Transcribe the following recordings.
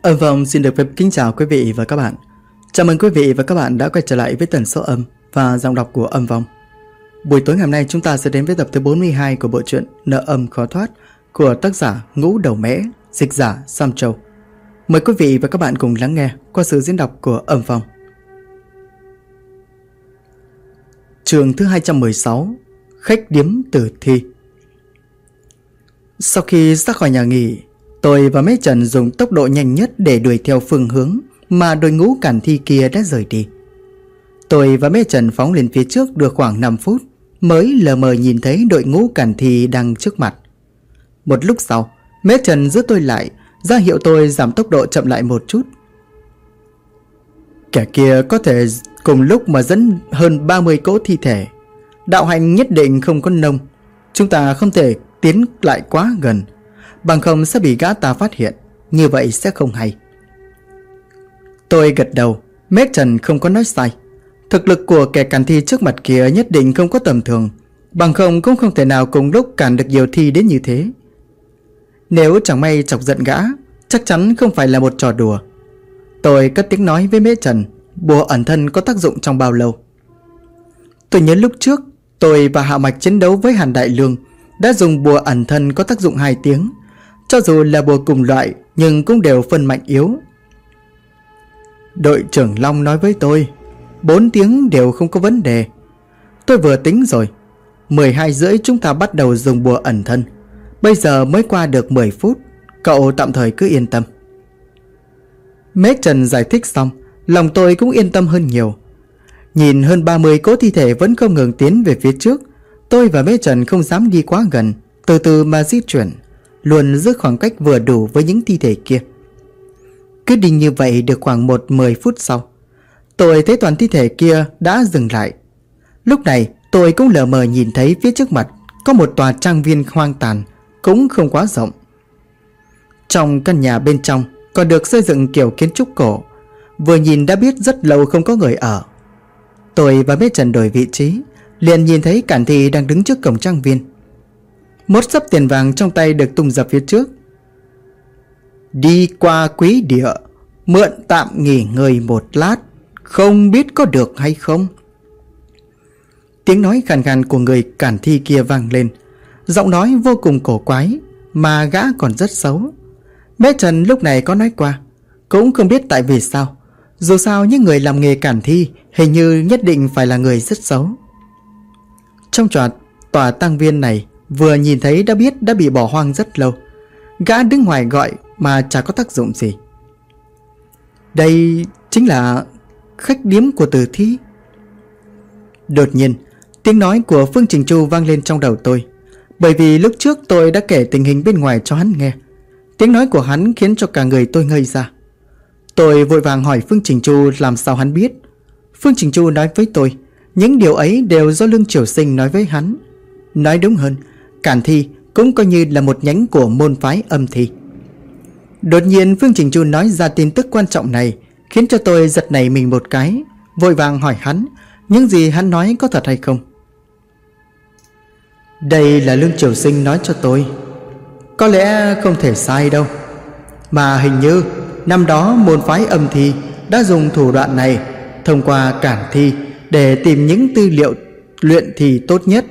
Âm Phong xin được phép kính chào quý vị và các bạn. Chào mừng quý vị và các bạn đã quay trở lại với tần số âm và giọng đọc của Âm Phong. Buổi tối ngày hôm nay chúng ta sẽ đến với tập thứ 42 của bộ truyện Nợ Âm Khó Thoát của tác giả Ngũ Đầu Mễ, dịch giả Sam Châu. Mời quý vị và các bạn cùng lắng nghe qua sự diễn đọc của Âm Phong. Chương thứ 216, Khách điếm tử thi. Sau khi ra khỏi nhà nghỉ, tôi và Mễ Trần dùng tốc độ nhanh nhất để đuổi theo phương hướng mà đội ngũ cản thi kia đã rời đi. Tôi và Mễ Trần phóng lên phía trước được khoảng 5 phút mới lờ mờ nhìn thấy đội ngũ cản thi đang trước mặt. Một lúc sau, Mễ Trần giữ tôi lại, ra hiệu tôi giảm tốc độ chậm lại một chút. Kẻ kia có thể cùng lúc mà dẫn hơn 30 cỗ thi thể. Đạo hạnh nhất định không có nông. Chúng ta không thể tiến lại quá gần, bằng không sẽ bị gã ta phát hiện. Như vậy sẽ không hay. Tôi gật đầu. Mễ Trần không có nói sai. Thực lực của kẻ cản thi trước mặt kia nhất định không có tầm thường, bằng không cũng không thể nào cùng lúc cản được nhiều thi đến như thế. Nếu chẳng may chọc giận gã, chắc chắn không phải là một trò đùa. Tôi cất tiếng nói với Mễ Trần, bùa ẩn thân có tác dụng trong bao lâu? Tôi nhớ lúc trước tôi và Hạ Mạch chiến đấu với Hàn Đại Lương đã dùng bùa ẩn thân có tác dụng 2 tiếng. Cho dù là bùa cùng loại nhưng cũng đều phân mạnh yếu. Đội trưởng Long nói với tôi 4 tiếng đều không có vấn đề. Tôi vừa tính rồi, 12 rưỡi chúng ta bắt đầu dùng bùa ẩn thân. Bây giờ mới qua được 10 phút. Cậu tạm thời cứ yên tâm. Mễ Trần giải thích xong, lòng tôi cũng yên tâm hơn nhiều. Nhìn hơn 30 cỗ thi thể vẫn không ngừng tiến về phía trước, tôi và Mễ Trần không dám đi quá gần, từ từ mà di chuyển, luôn giữ khoảng cách vừa đủ với những thi thể kia. Cứ đi như vậy được khoảng 10 phút sau, tôi thấy toàn thi thể kia đã dừng lại. Lúc này tôi cũng lờ mờ nhìn thấy phía trước mặt có một tòa trang viên hoang tàn, cũng không quá rộng. Trong căn nhà bên trong còn được xây dựng kiểu kiến trúc cổ, vừa nhìn đã biết rất lâu không có người ở. Tôi và Mễ Trần đổi vị trí, liền nhìn thấy cản thi đang đứng trước cổng trang viên. Một xấp tiền vàng trong tay được tung ra phía trước. Đi qua quý địa, mượn tạm nghỉ ngơi một lát, không biết có được hay không? Tiếng nói khàn khàn của người cản thi kia vang lên. Giọng nói vô cùng cổ quái, mà gã còn rất xấu. Mễ Trần lúc này có nói qua, cũng không biết tại vì sao. Dù sao những người làm nghề cản thi hình như nhất định phải là người rất xấu. Trong tòa tang viên này, vừa nhìn thấy đã biết đã bị bỏ hoang rất lâu. Gã đứng ngoài gọi mà chả có tác dụng gì. Đây chính là khách điếm của tử thi. Đột nhiên, tiếng nói của Phương Trình Chu vang lên trong đầu tôi. Bởi vì lúc trước tôi đã kể tình hình bên ngoài cho hắn nghe. Tiếng nói của hắn khiến cho cả người tôi ngây ra. Tôi vội vàng hỏi Phương Trình Chu làm sao hắn biết. Phương Trình Chu nói với tôi, những điều ấy đều do Lương Triều Sinh nói với hắn. Nói đúng hơn, cản thi cũng coi như là một nhánh của môn phái âm thi. Đột nhiên Phương Trình Chu nói ra tin tức quan trọng này, khiến cho tôi giật nảy mình một cái, vội vàng hỏi hắn, những gì hắn nói có thật hay không. Đây là Lương Triều Sinh nói cho tôi. Có lẽ không thể sai đâu. Mà hình như năm đó môn phái âm thi đã dùng thủ đoạn này thông qua cản thi để tìm những tư liệu luyện thi tốt nhất.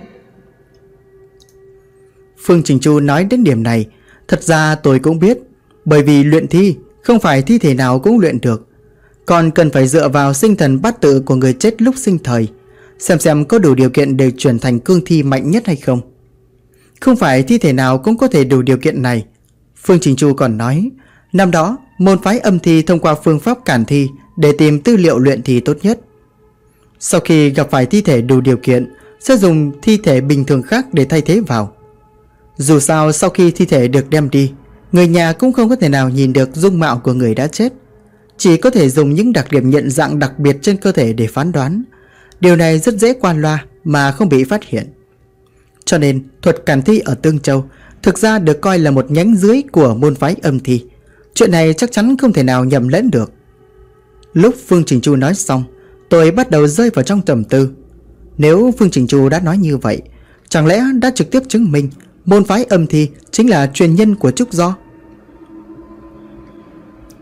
Phương Trình Chu nói đến điểm này, thật ra tôi cũng biết. Bởi vì luyện thi không phải thi thể nào cũng luyện được, còn cần phải dựa vào sinh thần bát tự của người chết lúc sinh thời, xem có đủ điều kiện để chuyển thành cương thi mạnh nhất hay không. Không phải thi thể nào cũng có thể đủ điều kiện này. Phương Trình Chu còn nói, năm đó môn phái âm thi thông qua phương pháp cản thi để tìm tư liệu luyện thi tốt nhất. Sau khi gặp phải thi thể đủ điều kiện, sẽ dùng thi thể bình thường khác để thay thế vào. Dù sao sau khi thi thể được đem đi, người nhà cũng không có thể nào nhìn được dung mạo của người đã chết, chỉ có thể dùng những đặc điểm nhận dạng đặc biệt trên cơ thể để phán đoán. Điều này rất dễ qua loa mà không bị phát hiện. Cho nên thuật cản thi ở Tương Châu thực ra được coi là một nhánh dưới của môn phái âm thi. Chuyện này chắc chắn không thể nào nhầm lẫn được. Lúc Phương Trình Chu nói xong, tôi bắt đầu rơi vào trong trầm tư. Nếu Phương Trình Chu đã nói như vậy, chẳng lẽ đã trực tiếp chứng minh môn phái âm thi chính là truyền nhân của Trúc Do?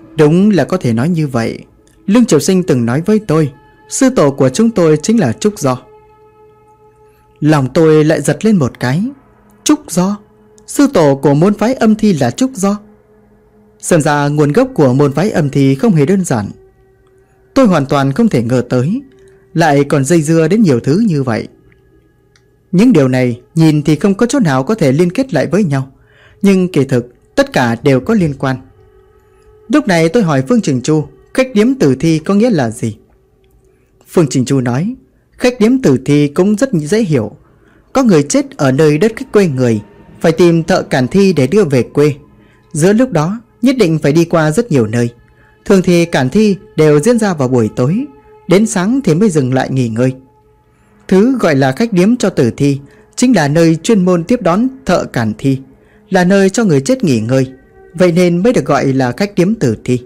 Đúng là có thể nói như vậy. Lương Triều Sinh từng nói với tôi, sư tổ của chúng tôi chính là Trúc Do. Lòng tôi lại giật lên một cái. Trúc Do? Sư tổ của môn phái âm thi là Trúc Do? Xem ra nguồn gốc của môn phái âm thi không hề đơn giản. Tôi hoàn toàn không thể ngờ tới lại còn dây dưa đến nhiều thứ như vậy. Những điều này nhìn thì không có chỗ nào có thể liên kết lại với nhau, nhưng kỳ thực tất cả đều có liên quan. Lúc này tôi hỏi Phương Trình Chu, khách điếm tử thi có nghĩa là gì? Phương Trình Chu nói, khách điếm tử thi cũng rất dễ hiểu. Có người chết ở nơi đất khách quê người, phải tìm thợ cản thi để đưa về quê. Giữa lúc đó nhất định phải đi qua rất nhiều nơi. Thường thì cản thi đều diễn ra vào buổi tối, đến sáng thì mới dừng lại nghỉ ngơi. Thứ gọi là khách điếm cho tử thi chính là nơi chuyên môn tiếp đón thợ cản thi, là nơi cho người chết nghỉ ngơi, vậy nên mới được gọi là khách điếm tử thi.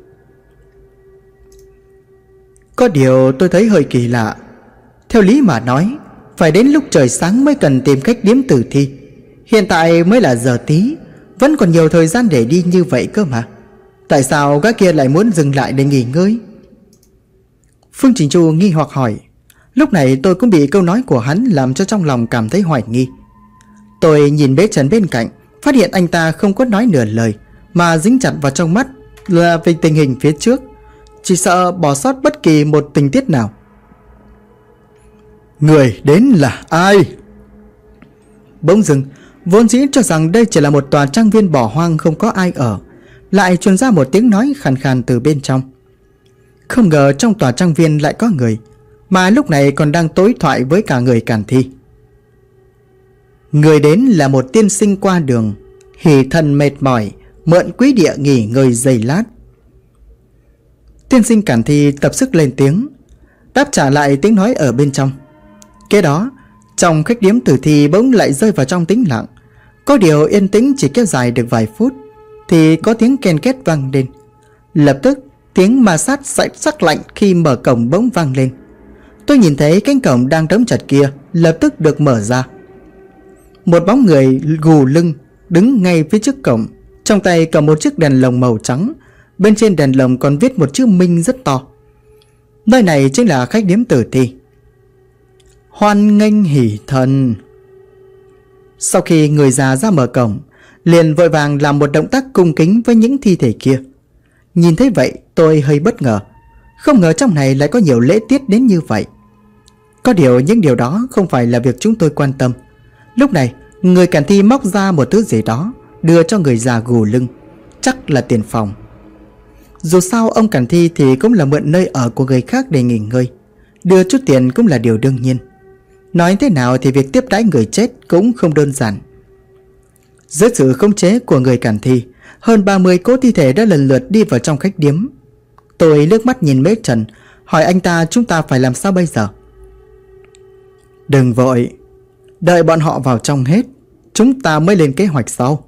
Có điều tôi thấy hơi kỳ lạ. Theo lý mà nói, phải đến lúc trời sáng mới cần tìm khách điếm tử thi. Hiện tại mới là giờ tí, vẫn còn nhiều thời gian để đi như vậy cơ mà. Tại sao gã kia lại muốn dừng lại để nghỉ ngơi? Phương Trình Chu nghi hoặc hỏi. Lúc này tôi cũng bị câu nói của hắn làm cho trong lòng cảm thấy hoài nghi. Tôi nhìn Bế Trần bên cạnh, phát hiện anh ta không có nói nửa lời, mà dính chặt vào trong mắt là về tình hình phía trước, chỉ sợ bỏ sót bất kỳ một tình tiết nào. Người đến là ai? Bỗng dưng, vốn dĩ cho rằng đây chỉ là một tòa trang viên bỏ hoang không có ai ở, lại truyền ra một tiếng nói khàn khàn từ bên trong. Không ngờ trong tòa trang viên lại có người, mà lúc này còn đang đối thoại với cả người cản thi. Người đến là một tiên sinh qua đường, hỉ thần mệt mỏi, mượn quý địa nghỉ ngơi giây lát. Tiên sinh cản thi tập sức lên tiếng, đáp trả lại tiếng nói ở bên trong. Kế đó, trong khách điếm tử thi bỗng lại rơi vào trong tĩnh lặng. Có điều yên tĩnh chỉ kéo dài được vài phút thì có tiếng ken két vang lên. Lập tức tiếng ma sát sắc lạnh khi mở cổng bỗng vang lên. Tôi nhìn thấy cánh cổng đang đóng chặt kia lập tức được mở ra. Một bóng người gù lưng đứng ngay phía trước cổng, trong tay cầm một chiếc đèn lồng màu trắng. Bên trên đèn lồng còn viết một chữ Minh rất to. Nơi này chính là khách điếm tử thi. Hoan nghênh hỉ thần. Sau khi người già ra mở cổng, liền vội vàng làm một động tác cung kính với những thi thể kia. Nhìn thấy vậy tôi hơi bất ngờ, không ngờ trong này lại có nhiều lễ tiết đến như vậy. Có điều những điều đó không phải là việc chúng tôi quan tâm. Lúc này người cản thi móc ra một thứ gì đó đưa cho người già gù lưng, chắc là tiền phòng. Dù sao ông cản thi thì cũng là mượn nơi ở của người khác để nghỉ ngơi, đưa chút tiền cũng là điều đương nhiên. Nói thế nào thì việc tiếp đãi người chết cũng không đơn giản. Dưới sự khống chế của người cản thi, hơn 30 cỗ thi thể đã lần lượt đi vào trong khách điếm. Tôi liếc mắt nhìn Mễ Trần, hỏi anh ta chúng ta phải làm sao bây giờ. Đừng vội, đợi bọn họ vào trong hết, chúng ta mới lên kế hoạch sau.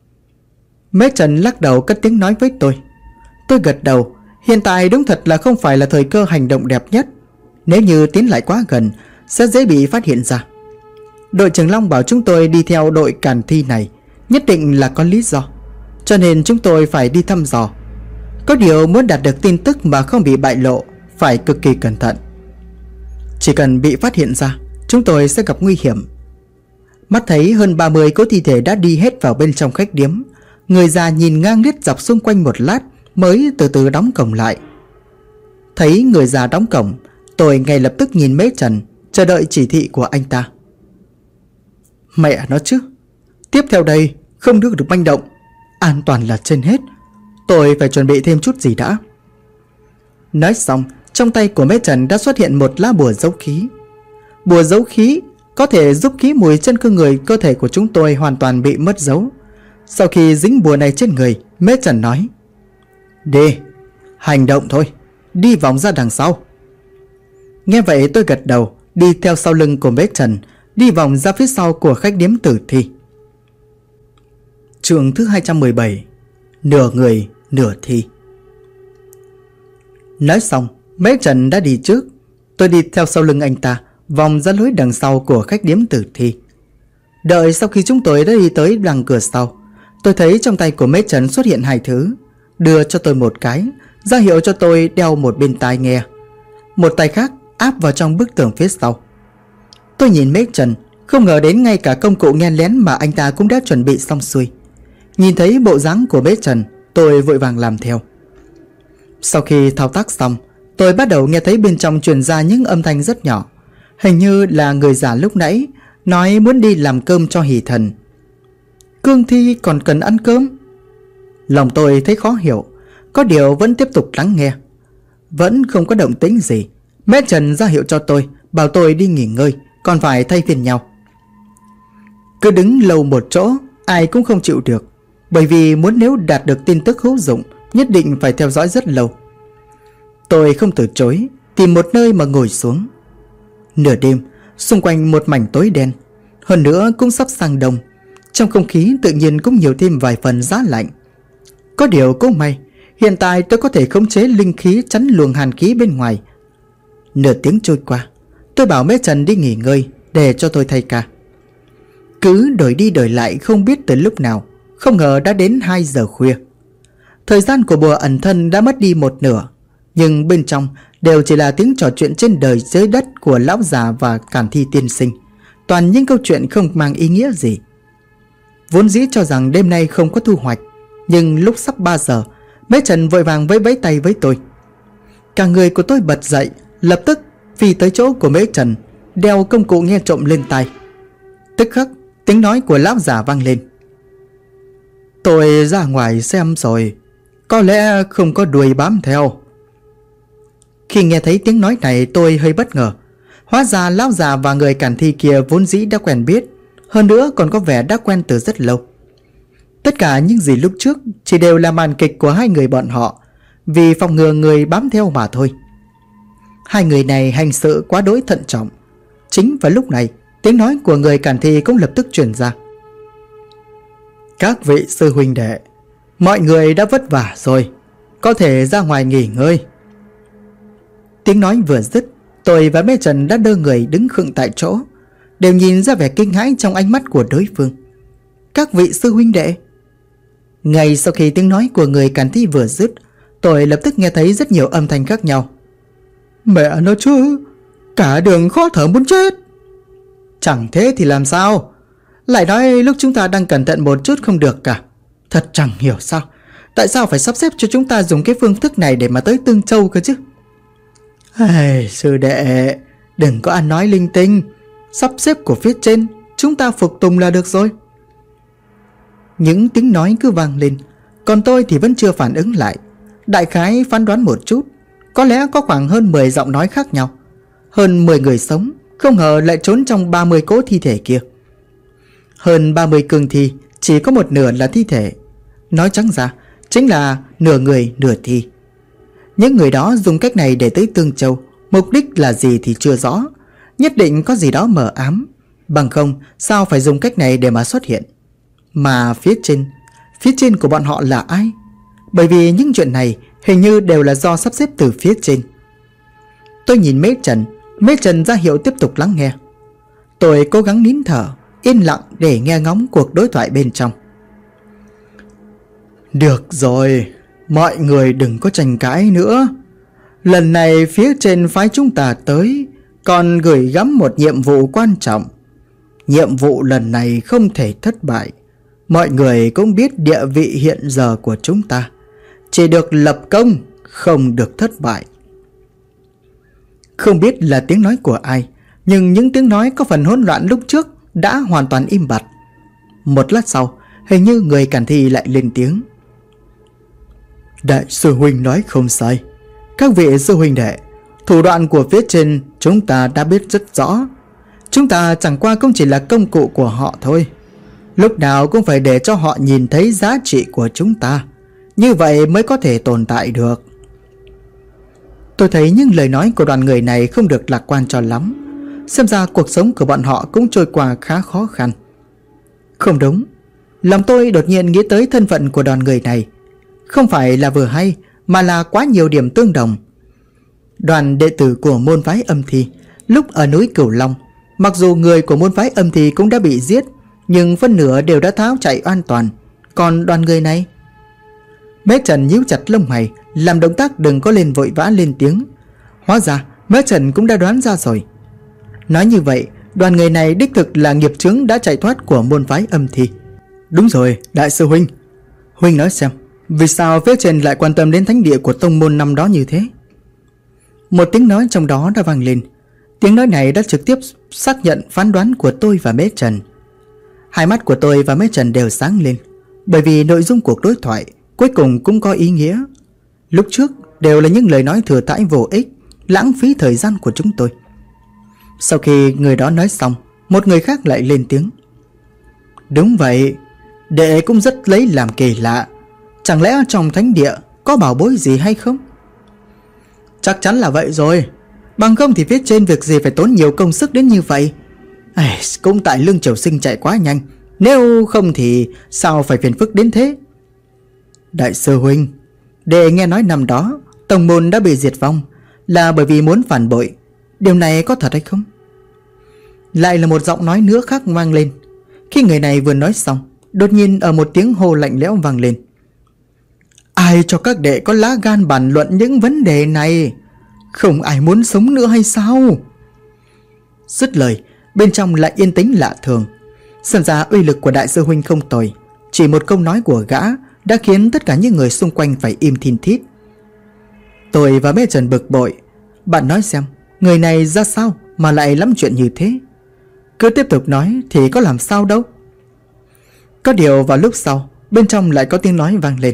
Mễ Trần lắc đầu cất tiếng nói với tôi. Tôi gật đầu, hiện tại đúng thật là không phải là thời cơ hành động đẹp nhất. Nếu như tiến lại quá gần sẽ dễ bị phát hiện ra. Đội trưởng Long bảo chúng tôi đi theo đội cản thi này nhất định là có lý do, cho nên chúng tôi phải đi thăm dò. Có điều muốn đạt được tin tức mà không bị bại lộ phải cực kỳ cẩn thận. Chỉ cần bị phát hiện ra, chúng tôi sẽ gặp nguy hiểm. Mắt thấy hơn 30 cỗ thi thể đã đi hết vào bên trong khách điếm, người già nhìn ngang liếc dọc xung quanh một lát mới từ từ đóng cổng lại. Thấy người già đóng cổng, tôi ngay lập tức nhìn Mễ Trần, chờ đợi chỉ thị của anh ta. Mẹ nó chứ, tiếp theo đây không được manh động, an toàn là trên hết. Tôi phải chuẩn bị thêm chút gì đã. Nói xong, trong tay của Mễ Trần đã xuất hiện một lá bùa giấu khí. Bùa giấu khí có thể giúp khí mùi trên cơ thể của chúng tôi hoàn toàn bị mất dấu. Sau khi dính bùa này trên người, Mễ Trần nói: Đi, hành động thôi, đi vòng ra đằng sau. Nghe vậy tôi gật đầu, đi theo sau lưng của Mễ Trần, đi vòng ra phía sau của khách điếm tử thi. Chương thứ 217: Nửa người nửa thi. Nói xong, Mễ Trần đã đi trước. Tôi đi theo sau lưng anh ta, vòng ra lối đằng sau của khách điếm tử thi. Đợi sau khi chúng tôi đã đi tới đằng cửa sau, tôi thấy trong tay của Mễ Trần xuất hiện hai thứ. Đưa cho tôi một cái, ra hiệu cho tôi đeo một bên tai nghe, một tay khác áp vào trong bức tường phía sau. Tôi nhìn Mễ Trần, không ngờ đến ngay cả công cụ nghe lén mà anh ta cũng đã chuẩn bị xong xuôi. Nhìn thấy bộ dáng của Mễ Trần, tôi vội vàng làm theo. Sau khi thao tác xong, tôi bắt đầu nghe thấy bên trong truyền ra những âm thanh rất nhỏ. Hình như là người già lúc nãy nói muốn đi làm cơm cho Hỷ Thần. Cương Thi còn cần ăn cơm? Lòng tôi thấy khó hiểu, có điều vẫn tiếp tục lắng nghe. Vẫn không có động tĩnh gì. Mễ Trần ra hiệu cho tôi, bảo tôi đi nghỉ ngơi, còn phải thay phiên nhau. Cứ đứng lâu một chỗ, ai cũng không chịu được, bởi vì nếu đạt được tin tức hữu dụng, nhất định phải theo dõi rất lâu. Tôi không từ chối, tìm một nơi mà ngồi xuống. Nửa đêm, xung quanh một mảnh tối đen, hơn nữa cũng sắp sang đông. Trong không khí tự nhiên cũng nhiều thêm vài phần giá lạnh. Có điều cũng may, hiện tại tôi có thể khống chế linh khí chắn luồng hàn khí bên ngoài. Nửa tiếng trôi qua, tôi bảo Mễ Trần đi nghỉ ngơi để cho tôi thay ca. Cứ đổi đi đổi lại không biết từ lúc nào, không ngờ đã đến 2 giờ khuya. Thời gian của bùa ẩn thân đã mất đi một nửa, nhưng bên trong đều chỉ là tiếng trò chuyện trên đời dưới đất của lão già và Càn Thi tiên sinh, toàn những câu chuyện không mang ý nghĩa gì. Vốn dĩ cho rằng đêm nay không có thu hoạch, nhưng lúc sắp 3 giờ, Mễ Trần vội vàng vẫy tay với tôi. Cả người của tôi bật dậy, lập tức phi tới chỗ của Mễ Trần, đeo công cụ nghe trộm lên tai. Tức khắc tiếng nói của lão già vang lên. Tôi ra ngoài xem rồi, có lẽ không có đuôi bám theo. Khi nghe thấy tiếng nói này tôi hơi bất ngờ. Hóa ra lão già và người Càn Thi kia vốn dĩ đã quen biết, hơn nữa còn có vẻ đã quen từ rất lâu. Tất cả những gì lúc trước chỉ đều là màn kịch của hai người bọn họ, vì phòng ngừa người bám theo mà thôi. Hai người này hành sự quá đỗi thận trọng. Chính vào lúc này, tiếng nói của người Càn Thi cũng lập tức truyền ra. Các vị sư huynh đệ, mọi người đã vất vả rồi, có thể ra ngoài nghỉ ngơi. Tiếng nói vừa dứt, tôi và Mễ Trần đã đơ người đứng khựng tại chỗ, đều nhìn ra vẻ kinh hãi trong ánh mắt của đối phương. Các vị sư huynh đệ. Ngay sau khi tiếng nói của người Càn Thi vừa dứt, tôi lập tức nghe thấy rất nhiều âm thanh khác nhau. Mẹ nó chứ, cả đường khó thở muốn chết. Chẳng thế thì làm sao? Lại nói lúc chúng ta đang cẩn thận một chút không được cả. Thật chẳng hiểu sao, tại sao phải sắp xếp cho chúng ta dùng cái phương thức này để mà tới Tương Châu cơ chứ? Sư đệ, đừng có ăn nói linh tinh. Sắp xếp của phía trên chúng ta phục tùng là được rồi. Những tiếng nói cứ vang lên, còn tôi thì vẫn chưa phản ứng lại. Đại khái phán đoán một chút, có lẽ có khoảng hơn 10 giọng nói khác nhau. Hơn 10 người sống, không ngờ lại trốn trong 30 cỗ thi thể kia. Hơn 30 cương thi, chỉ có một nửa là thi thể. Nói trắng ra, chính là nửa người nửa thi. Những người đó dùng cách này để tới Tương Châu, mục đích là gì thì chưa rõ. Nhất định có gì đó mờ ám, bằng không sao phải dùng cách này để mà xuất hiện. Mà phía trên của bọn họ là ai? Bởi vì những chuyện này hình như đều là do sắp xếp từ phía trên. Tôi nhìn Mễ Trần ra hiệu tiếp tục lắng nghe. Tôi cố gắng nín thở, yên lặng để nghe ngóng cuộc đối thoại bên trong. Được rồi, mọi người đừng có tranh cãi nữa. Lần này phía trên phái chúng ta tới, còn gửi gắm một nhiệm vụ quan trọng. Nhiệm vụ lần này không thể thất bại. Mọi người cũng biết địa vị hiện giờ của chúng ta, chỉ được lập công, không được thất bại. Không biết là tiếng nói của ai, nhưng những tiếng nói có phần hỗn loạn lúc trước đã hoàn toàn im bặt. Một lát sau, hình như người Càn Thi lại lên tiếng. Đại sư huynh nói không sai. Các vị sư huynh đệ, thủ đoạn của phía trên chúng ta đã biết rất rõ. Chúng ta chẳng qua cũng chỉ là công cụ của họ thôi. Lúc nào cũng phải để cho họ nhìn thấy giá trị của chúng ta, như vậy mới có thể tồn tại được. Tôi thấy những lời nói của đoàn người này không được lạc quan cho lắm. Xem ra cuộc sống của bọn họ cũng trôi qua khá khó khăn. Không đúng, lòng tôi đột nhiên nghĩ tới thân phận của đoàn người này. Không phải là vừa hay, mà là quá nhiều điểm tương đồng. Đoàn đệ tử của môn phái Âm Thi lúc ở núi Cửu Long, mặc dù người của môn phái Âm Thi cũng đã bị giết, nhưng phân nửa đều đã tháo chạy an toàn. Còn đoàn người này, Mễ Trần nhíu chặt lông mày, làm động tác đừng có lên vội vã lên tiếng. Hóa ra Mễ Trần cũng đã đoán ra rồi. Nói như vậy, đoàn người này đích thực là nghiệp chướng đã chạy thoát của môn phái Âm Thi. Đúng rồi, đại sư huynh. Huynh nói xem, vì sao phía trên lại quan tâm đến thánh địa của tông môn năm đó như thế? Một tiếng nói trong đó đã vang lên. Tiếng nói này đã trực tiếp xác nhận phán đoán của tôi và Mễ Trần. Hai mắt của tôi và Mễ Trần đều sáng lên, bởi vì nội dung cuộc đối thoại cuối cùng cũng có ý nghĩa. Lúc trước đều là những lời nói thừa thãi vô ích, lãng phí thời gian của chúng tôi. Sau khi người đó nói xong, một người khác lại lên tiếng. Đúng vậy, đệ cũng rất lấy làm kỳ lạ. Chẳng lẽ trong thánh địa có bảo bối gì hay không? Chắc chắn là vậy rồi. Bằng không thì phía trên việc gì phải tốn nhiều công sức đến như vậy. Cũng tại Lương Triều Sinh chạy quá nhanh, nếu không thì sao phải phiền phức đến thế? Đại sư huynh, đệ nghe nói năm đó tông môn đã bị diệt vong là bởi vì muốn phản bội. Điều này có thật hay không? Lại là một giọng nói nữa khác vang lên. Khi người này vừa nói xong, đột nhiên ở một tiếng hô lạnh lẽo vang lên. Ai cho các đệ có lá gan bàn luận những vấn đề này? Không ai muốn sống nữa hay sao? Dứt lời, bên trong lại yên tĩnh lạ thường. Xem ra uy lực của đại sư huynh không tồi. Chỉ một câu nói của gã đã khiến tất cả những người xung quanh phải im thin thít. Tôi và Mễ Trần bực bội. Bạn nói xem, người này ra sao mà lại lắm chuyện như thế? Cứ tiếp tục nói thì có làm sao đâu. Có điều vào lúc sau, bên trong lại có tiếng nói vang lên.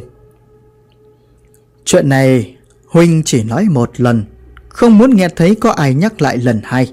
Chuyện này huynh chỉ nói một lần, không muốn nghe thấy có ai nhắc lại lần hai.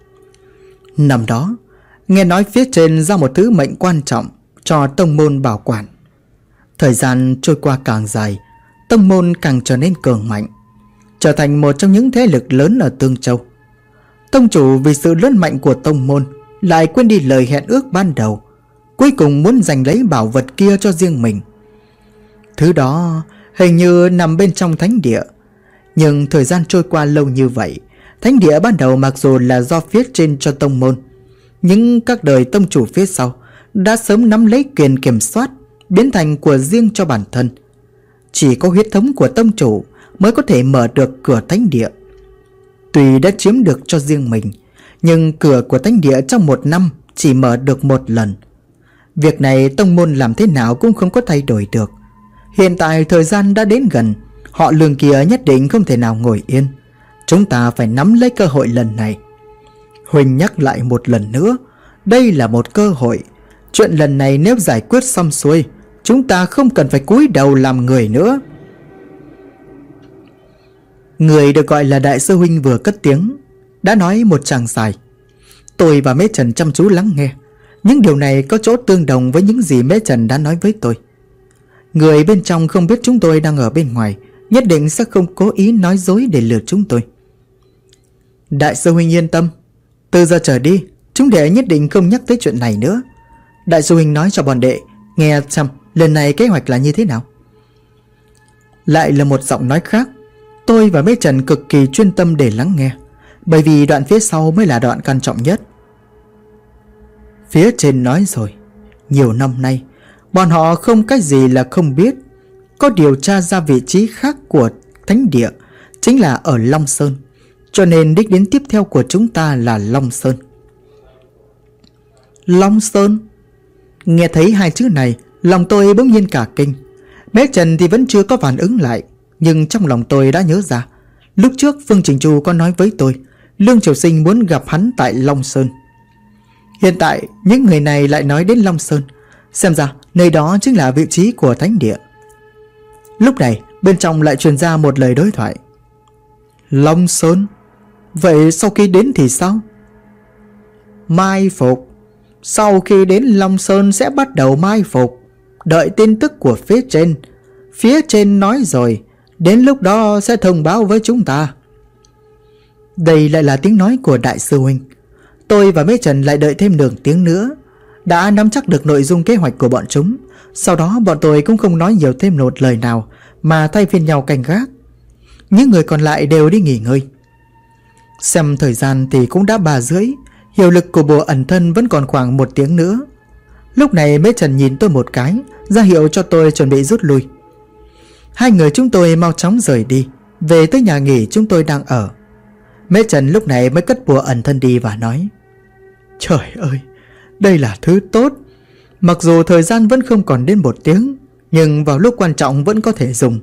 Năm đó, nghe nói phía trên ra một thứ mệnh quan trọng cho tông môn bảo quản. Thời gian trôi qua càng dài, tông môn càng trở nên cường mạnh, trở thành một trong những thế lực lớn ở Tương Châu. Tông chủ vì sự lớn mạnh của tông môn lại quên đi lời hẹn ước ban đầu, cuối cùng muốn giành lấy bảo vật kia cho riêng mình. Thứ đó hình như nằm bên trong thánh địa. Nhưng thời gian trôi qua lâu như vậy, thánh địa ban đầu mặc dù là do phía trên cho tông môn, nhưng các đời tông chủ phía sau đã sớm nắm lấy quyền kiểm soát, biến thành của riêng cho bản thân. Chỉ có huyết thống của tông chủ mới có thể mở được cửa thánh địa. Tuy đã chiếm được cho riêng mình, nhưng cửa của thánh địa trong một năm chỉ mở được một lần. Việc này tông môn làm thế nào cũng không có thay đổi được. Hiện tại thời gian đã đến gần, họ Lương kia nhất định không thể nào ngồi yên. Chúng ta phải nắm lấy cơ hội lần này. Huỳnh nhắc lại một lần nữa, đây là một cơ hội. Chuyện lần này nếu giải quyết xong xuôi, chúng ta không cần phải cúi đầu làm người nữa. Người được gọi là đại sư huynh vừa cất tiếng, đã nói một tràng dài. Tôi và Mễ Trần chăm chú lắng nghe. Những điều này có chỗ tương đồng với những gì Mễ Trần đã nói với tôi. Người bên trong không biết chúng tôi đang ở bên ngoài, nhất định sẽ không cố ý nói dối để lừa chúng tôi. Đại sư huynh yên tâm, từ giờ trở đi chúng đệ nhất định không nhắc tới chuyện này nữa. Đại sư huynh nói cho bọn đệ nghe xem lần này kế hoạch là như thế nào. Lại là một giọng nói khác. Tôi và Mễ Trần cực kỳ chuyên tâm để lắng nghe, bởi vì đoạn phía sau mới là đoạn quan trọng nhất. Phía trên nói rồi, nhiều năm nay bọn họ không cái gì là không biết. Có điều tra ra vị trí khác của thánh địa chính là ở Long Sơn, cho nên đích đến tiếp theo của chúng ta là Long Sơn. Long Sơn? Nghe thấy hai chữ này, lòng tôi bỗng nhiên cả kinh. Mễ Trần thì vẫn chưa có phản ứng lại, nhưng trong lòng tôi đã nhớ ra. Lúc trước Phương Trình Chu có nói với tôi Lương Triều Sinh muốn gặp hắn tại Long Sơn. Hiện tại những người này lại nói đến Long Sơn, xem ra nơi đó chính là vị trí của thánh địa. Lúc này bên trong lại truyền ra một lời đối thoại. Long Sơn? Vậy sau khi đến thì sao? Mai phục. Sau khi đến Long Sơn sẽ bắt đầu mai phục, đợi tin tức của phía trên. Phía trên nói rồi, đến lúc đó sẽ thông báo với chúng ta. Đây lại là tiếng nói của đại sư huynh. Tôi và Mễ Trần lại đợi thêm nửa tiếng nữa, đã nắm chắc được nội dung kế hoạch của bọn chúng. Sau đó bọn tôi cũng không nói nhiều thêm một lời nào, mà thay phiên nhau canh gác. Những người còn lại đều đi nghỉ ngơi. Xem thời gian thì cũng đã 3:30. Hiệu lực của bùa ẩn thân vẫn còn khoảng 1 tiếng nữa. Lúc này Mễ Trần nhìn tôi một cái, ra hiệu cho tôi chuẩn bị rút lui. Hai người chúng tôi mau chóng rời đi, về tới nhà nghỉ chúng tôi đang ở. Mễ Trần lúc này mới cất bùa ẩn thân đi và nói: Trời ơi, đây là thứ tốt. Mặc dù thời gian vẫn không còn đến 1 tiếng, nhưng vào lúc quan trọng vẫn có thể dùng.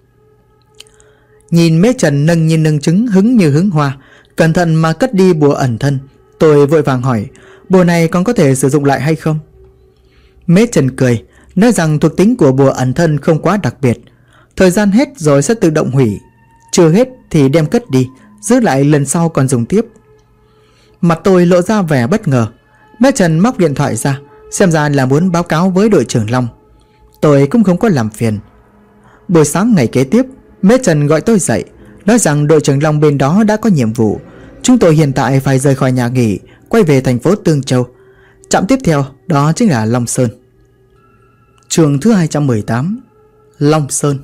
Nhìn Mễ Trần nâng như nâng trứng, hứng như hứng hoa, cẩn thận mà cất đi bùa ẩn thân, tôi vội vàng hỏi: Bùa này còn có thể sử dụng lại hay không? Mễ Trần cười, nói rằng thuộc tính của bùa ẩn thân không quá đặc biệt, thời gian hết rồi sẽ tự động hủy, chưa hết thì đem cất đi, giữ lại lần sau còn dùng tiếp. Mặt tôi lộ ra vẻ bất ngờ. Mễ Trần móc điện thoại ra, xem ra là muốn báo cáo với đội trưởng Long. Tôi cũng không có làm phiền. Buổi sáng ngày kế tiếp, Mễ Trần gọi tôi dậy, nói rằng đội trưởng Long bên đó đã có nhiệm vụ. Chúng tôi hiện tại phải rời khỏi nhà nghỉ, quay về thành phố Tương Châu. Trạm tiếp theo đó chính là Long Sơn. Chương thứ 218, Long Sơn.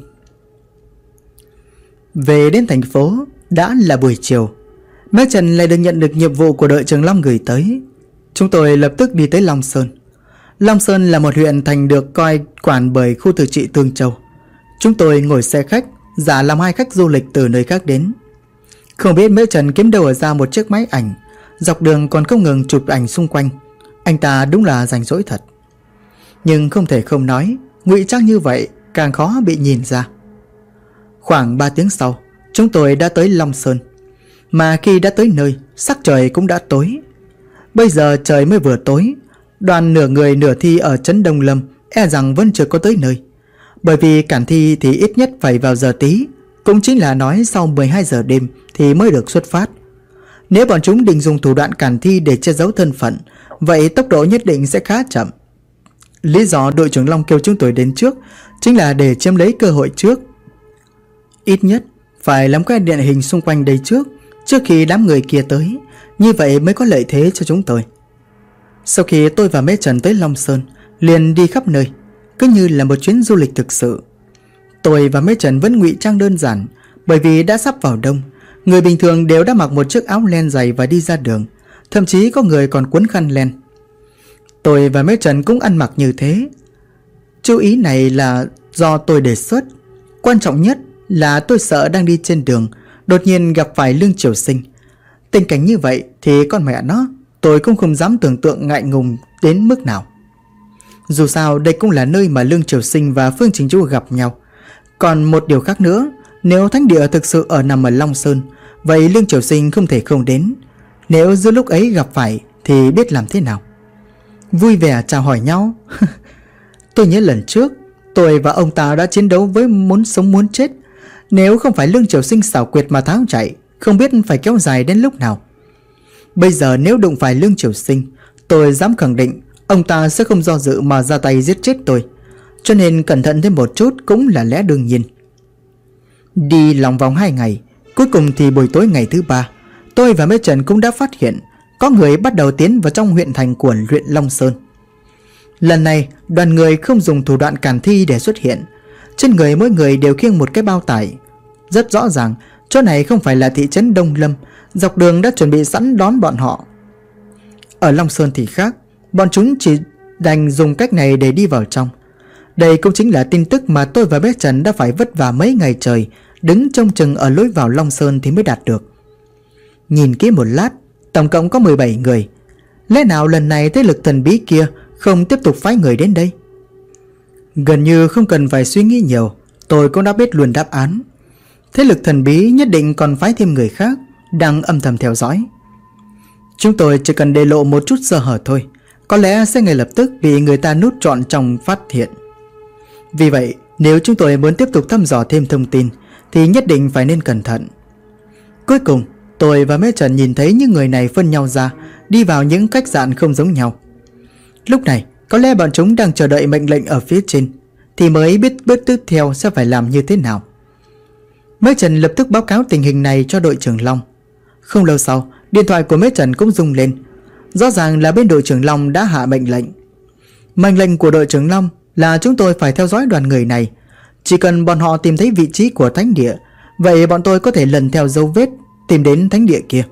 Về đến thành phố đã là buổi chiều. Mễ Trần lại được nhận được nhiệm vụ của đội trưởng Long gửi tới. Chúng tôi lập tức đi tới Long Sơn. Long Sơn là một huyện thành được coi quản bởi khu tự trị Tương Châu. Chúng tôi ngồi xe khách, giả làm hai khách du lịch từ nơi khác đến. Không biết Mễ Trần kiếm đâu ra một chiếc máy ảnh, dọc đường còn không ngừng chụp ảnh xung quanh. Anh ta đúng là rảnh rỗi thật. Nhưng không thể không nói, ngụy trang như vậy càng khó bị nhìn ra. Khoảng 3 tiếng sau, chúng tôi đã tới Long Sơn. Mà khi đã tới nơi, sắc trời cũng đã tối. Bây giờ trời mới vừa tối. Đoàn nửa người nửa thi ở trấn Đông Lâm e rằng vẫn chưa có tới nơi. Bởi vì cản thi thì ít nhất phải vào giờ tí, cũng chính là nói sau 12 giờ đêm thì mới được xuất phát. Nếu bọn chúng định dùng thủ đoạn cản thi để che giấu thân phận, vậy tốc độ nhất định sẽ khá chậm. Lý do đội trưởng Long kêu chúng tôi đến trước chính là để chiếm lấy cơ hội trước. Ít nhất phải làm quen địa hình xung quanh đây trước khi đám người kia tới, như vậy mới có lợi thế cho chúng tôi. Sau khi tôi và Mễ Trần tới Long Sơn, liền đi khắp nơi, cứ như là một chuyến du lịch thực sự. Tôi và Mễ Trần vẫn ngụy trang đơn giản, bởi vì đã sắp vào đông. Người bình thường đều đã mặc một chiếc áo len dày và đi ra đường, thậm chí có người còn quấn khăn len. Tôi và Mễ Trần cũng ăn mặc như thế. Chú ý này là do tôi đề xuất. Quan trọng nhất là tôi sợ đang đi trên đường, đột nhiên gặp phải Lương Triều Sinh. Tình cảnh như vậy thì con mẹ nó, tôi cũng không dám tưởng tượng ngại ngùng đến mức nào. Dù sao đây cũng là nơi mà Lương Triều Sinh và Phương Trình Chu gặp nhau. Còn một điều khác nữa, nếu thánh địa thực sự nằm ở Long Sơn, vậy Lương Triều Sinh không thể không đến. Nếu giữa lúc ấy gặp phải thì biết làm thế nào? Vui vẻ chào hỏi nhau. Tôi nhớ lần trước tôi và ông ta đã chiến đấu với muốn sống muốn chết. Nếu không phải Lương Triều Sinh xảo quyệt mà tháo chạy, không biết phải kéo dài đến lúc nào. Bây giờ nếu đụng phải Lương Triều Sinh, tôi dám khẳng định ông ta sẽ không do dự mà ra tay giết chết tôi. Cho nên cẩn thận thêm một chút cũng là lẽ đương nhiên. Đi lòng vòng 2 ngày, cuối cùng thì buổi tối ngày thứ 3, tôi và Mễ Trần cũng đã phát hiện có người bắt đầu tiến vào trong huyện thành của huyện Long Sơn. Lần này đoàn người không dùng thủ đoạn cản thi để xuất hiện. Trên người mỗi người đều khiêng một cái bao tải. Rất rõ ràng chỗ này không phải là thị trấn Đông Lâm, dọc đường đã chuẩn bị sẵn đón bọn họ. Ở Long Sơn thì khác, bọn chúng chỉ đành dùng cách này để đi vào trong. Đây cũng chính là tin tức mà tôi và Mễ Trần đã phải vất vả mấy ngày trời đứng trông chừng ở lối vào Long Sơn thì mới đạt được. Nhìn kỹ một lát, tổng cộng có 17 người. Lẽ nào lần này thế lực thần bí kia không tiếp tục phái người đến đây? Gần như không cần phải suy nghĩ nhiều, tôi cũng đã biết luôn đáp án. Thế lực thần bí nhất định còn phái thêm người khác đang âm thầm theo dõi. Chúng tôi chỉ cần để lộ một chút sơ hở thôi, có lẽ sẽ ngay lập tức bị người ta nút trọn trong phát hiện. Vì vậy, nếu chúng tôi muốn tiếp tục thăm dò thêm thông tin thì nhất định phải nên cẩn thận. Cuối cùng, tôi và Mễ Trần nhìn thấy những người này phân nhau ra, đi vào những khách sạn không giống nhau. Lúc này, có lẽ bọn chúng đang chờ đợi mệnh lệnh ở phía trên, thì mới biết bước tiếp theo sẽ phải làm như thế nào. Mễ Trần lập tức báo cáo tình hình này cho đội trưởng Long. Không lâu sau, điện thoại của Mễ Trần cũng rung lên. Rõ ràng là bên đội trưởng Long đã hạ mệnh lệnh. Mệnh lệnh của đội trưởng Long là chúng tôi phải theo dõi đoàn người này. Chỉ cần bọn họ tìm thấy vị trí của thánh địa, vậy bọn tôi có thể lần theo dấu vết tìm đến thánh địa kia.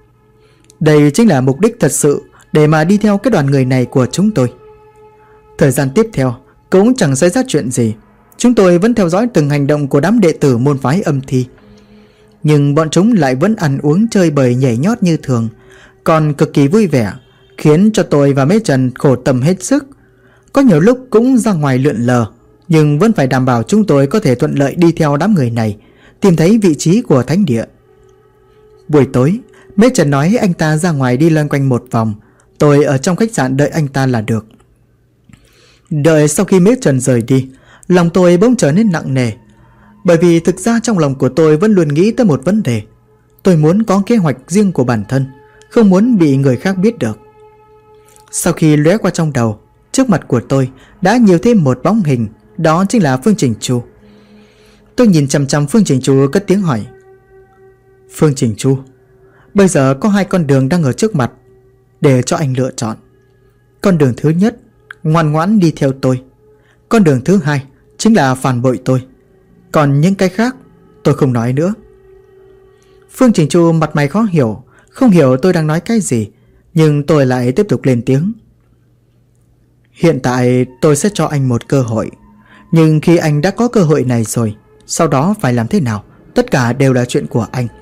Đây chính là mục đích thật sự để mà đi theo cái đoàn người này của chúng tôi. Thời gian tiếp theo cũng chẳng xảy ra chuyện gì. Chúng tôi vẫn theo dõi từng hành động của đám đệ tử môn phái Âm Thi, nhưng bọn chúng lại vẫn ăn uống chơi bời nhảy nhót như thường, còn cực kỳ vui vẻ, khiến cho tôi và Mễ Trần khổ tâm hết sức. Có nhiều lúc cũng ra ngoài lượn lờ, nhưng vẫn phải đảm bảo chúng tôi có thể thuận lợi đi theo đám người này, tìm thấy vị trí của thánh địa. Buổi tối, Mễ Trần nói anh ta ra ngoài đi loanh quanh một vòng, tôi ở trong khách sạn đợi anh ta là được. Đợi sau khi Mễ Trần rời đi, lòng tôi bỗng trở nên nặng nề, bởi vì thực ra trong lòng của tôi vẫn luôn nghĩ tới một vấn đề. Tôi muốn có kế hoạch riêng của bản thân, không muốn bị người khác biết được. Sau khi lóe qua trong đầu, trước mặt của tôi đã nhiều thêm một bóng hình, đó chính là Phương Trình Chu. Tôi nhìn chằm chằm Phương Trình Chu cất tiếng hỏi: Phương Trình Chu, bây giờ có hai con đường đang ở trước mặt để cho anh lựa chọn. Con đường thứ nhất, ngoan ngoãn đi theo tôi. Con đường thứ hai chính là phản bội tôi. Còn những cái khác tôi không nói nữa. Phương Trình Chu mặt mày khó hiểu, không hiểu tôi đang nói cái gì, nhưng tôi lại tiếp tục lên tiếng: Hiện tại tôi sẽ cho anh một cơ hội, nhưng khi anh đã có cơ hội này rồi, sau đó phải làm thế nào, tất cả đều là chuyện của anh.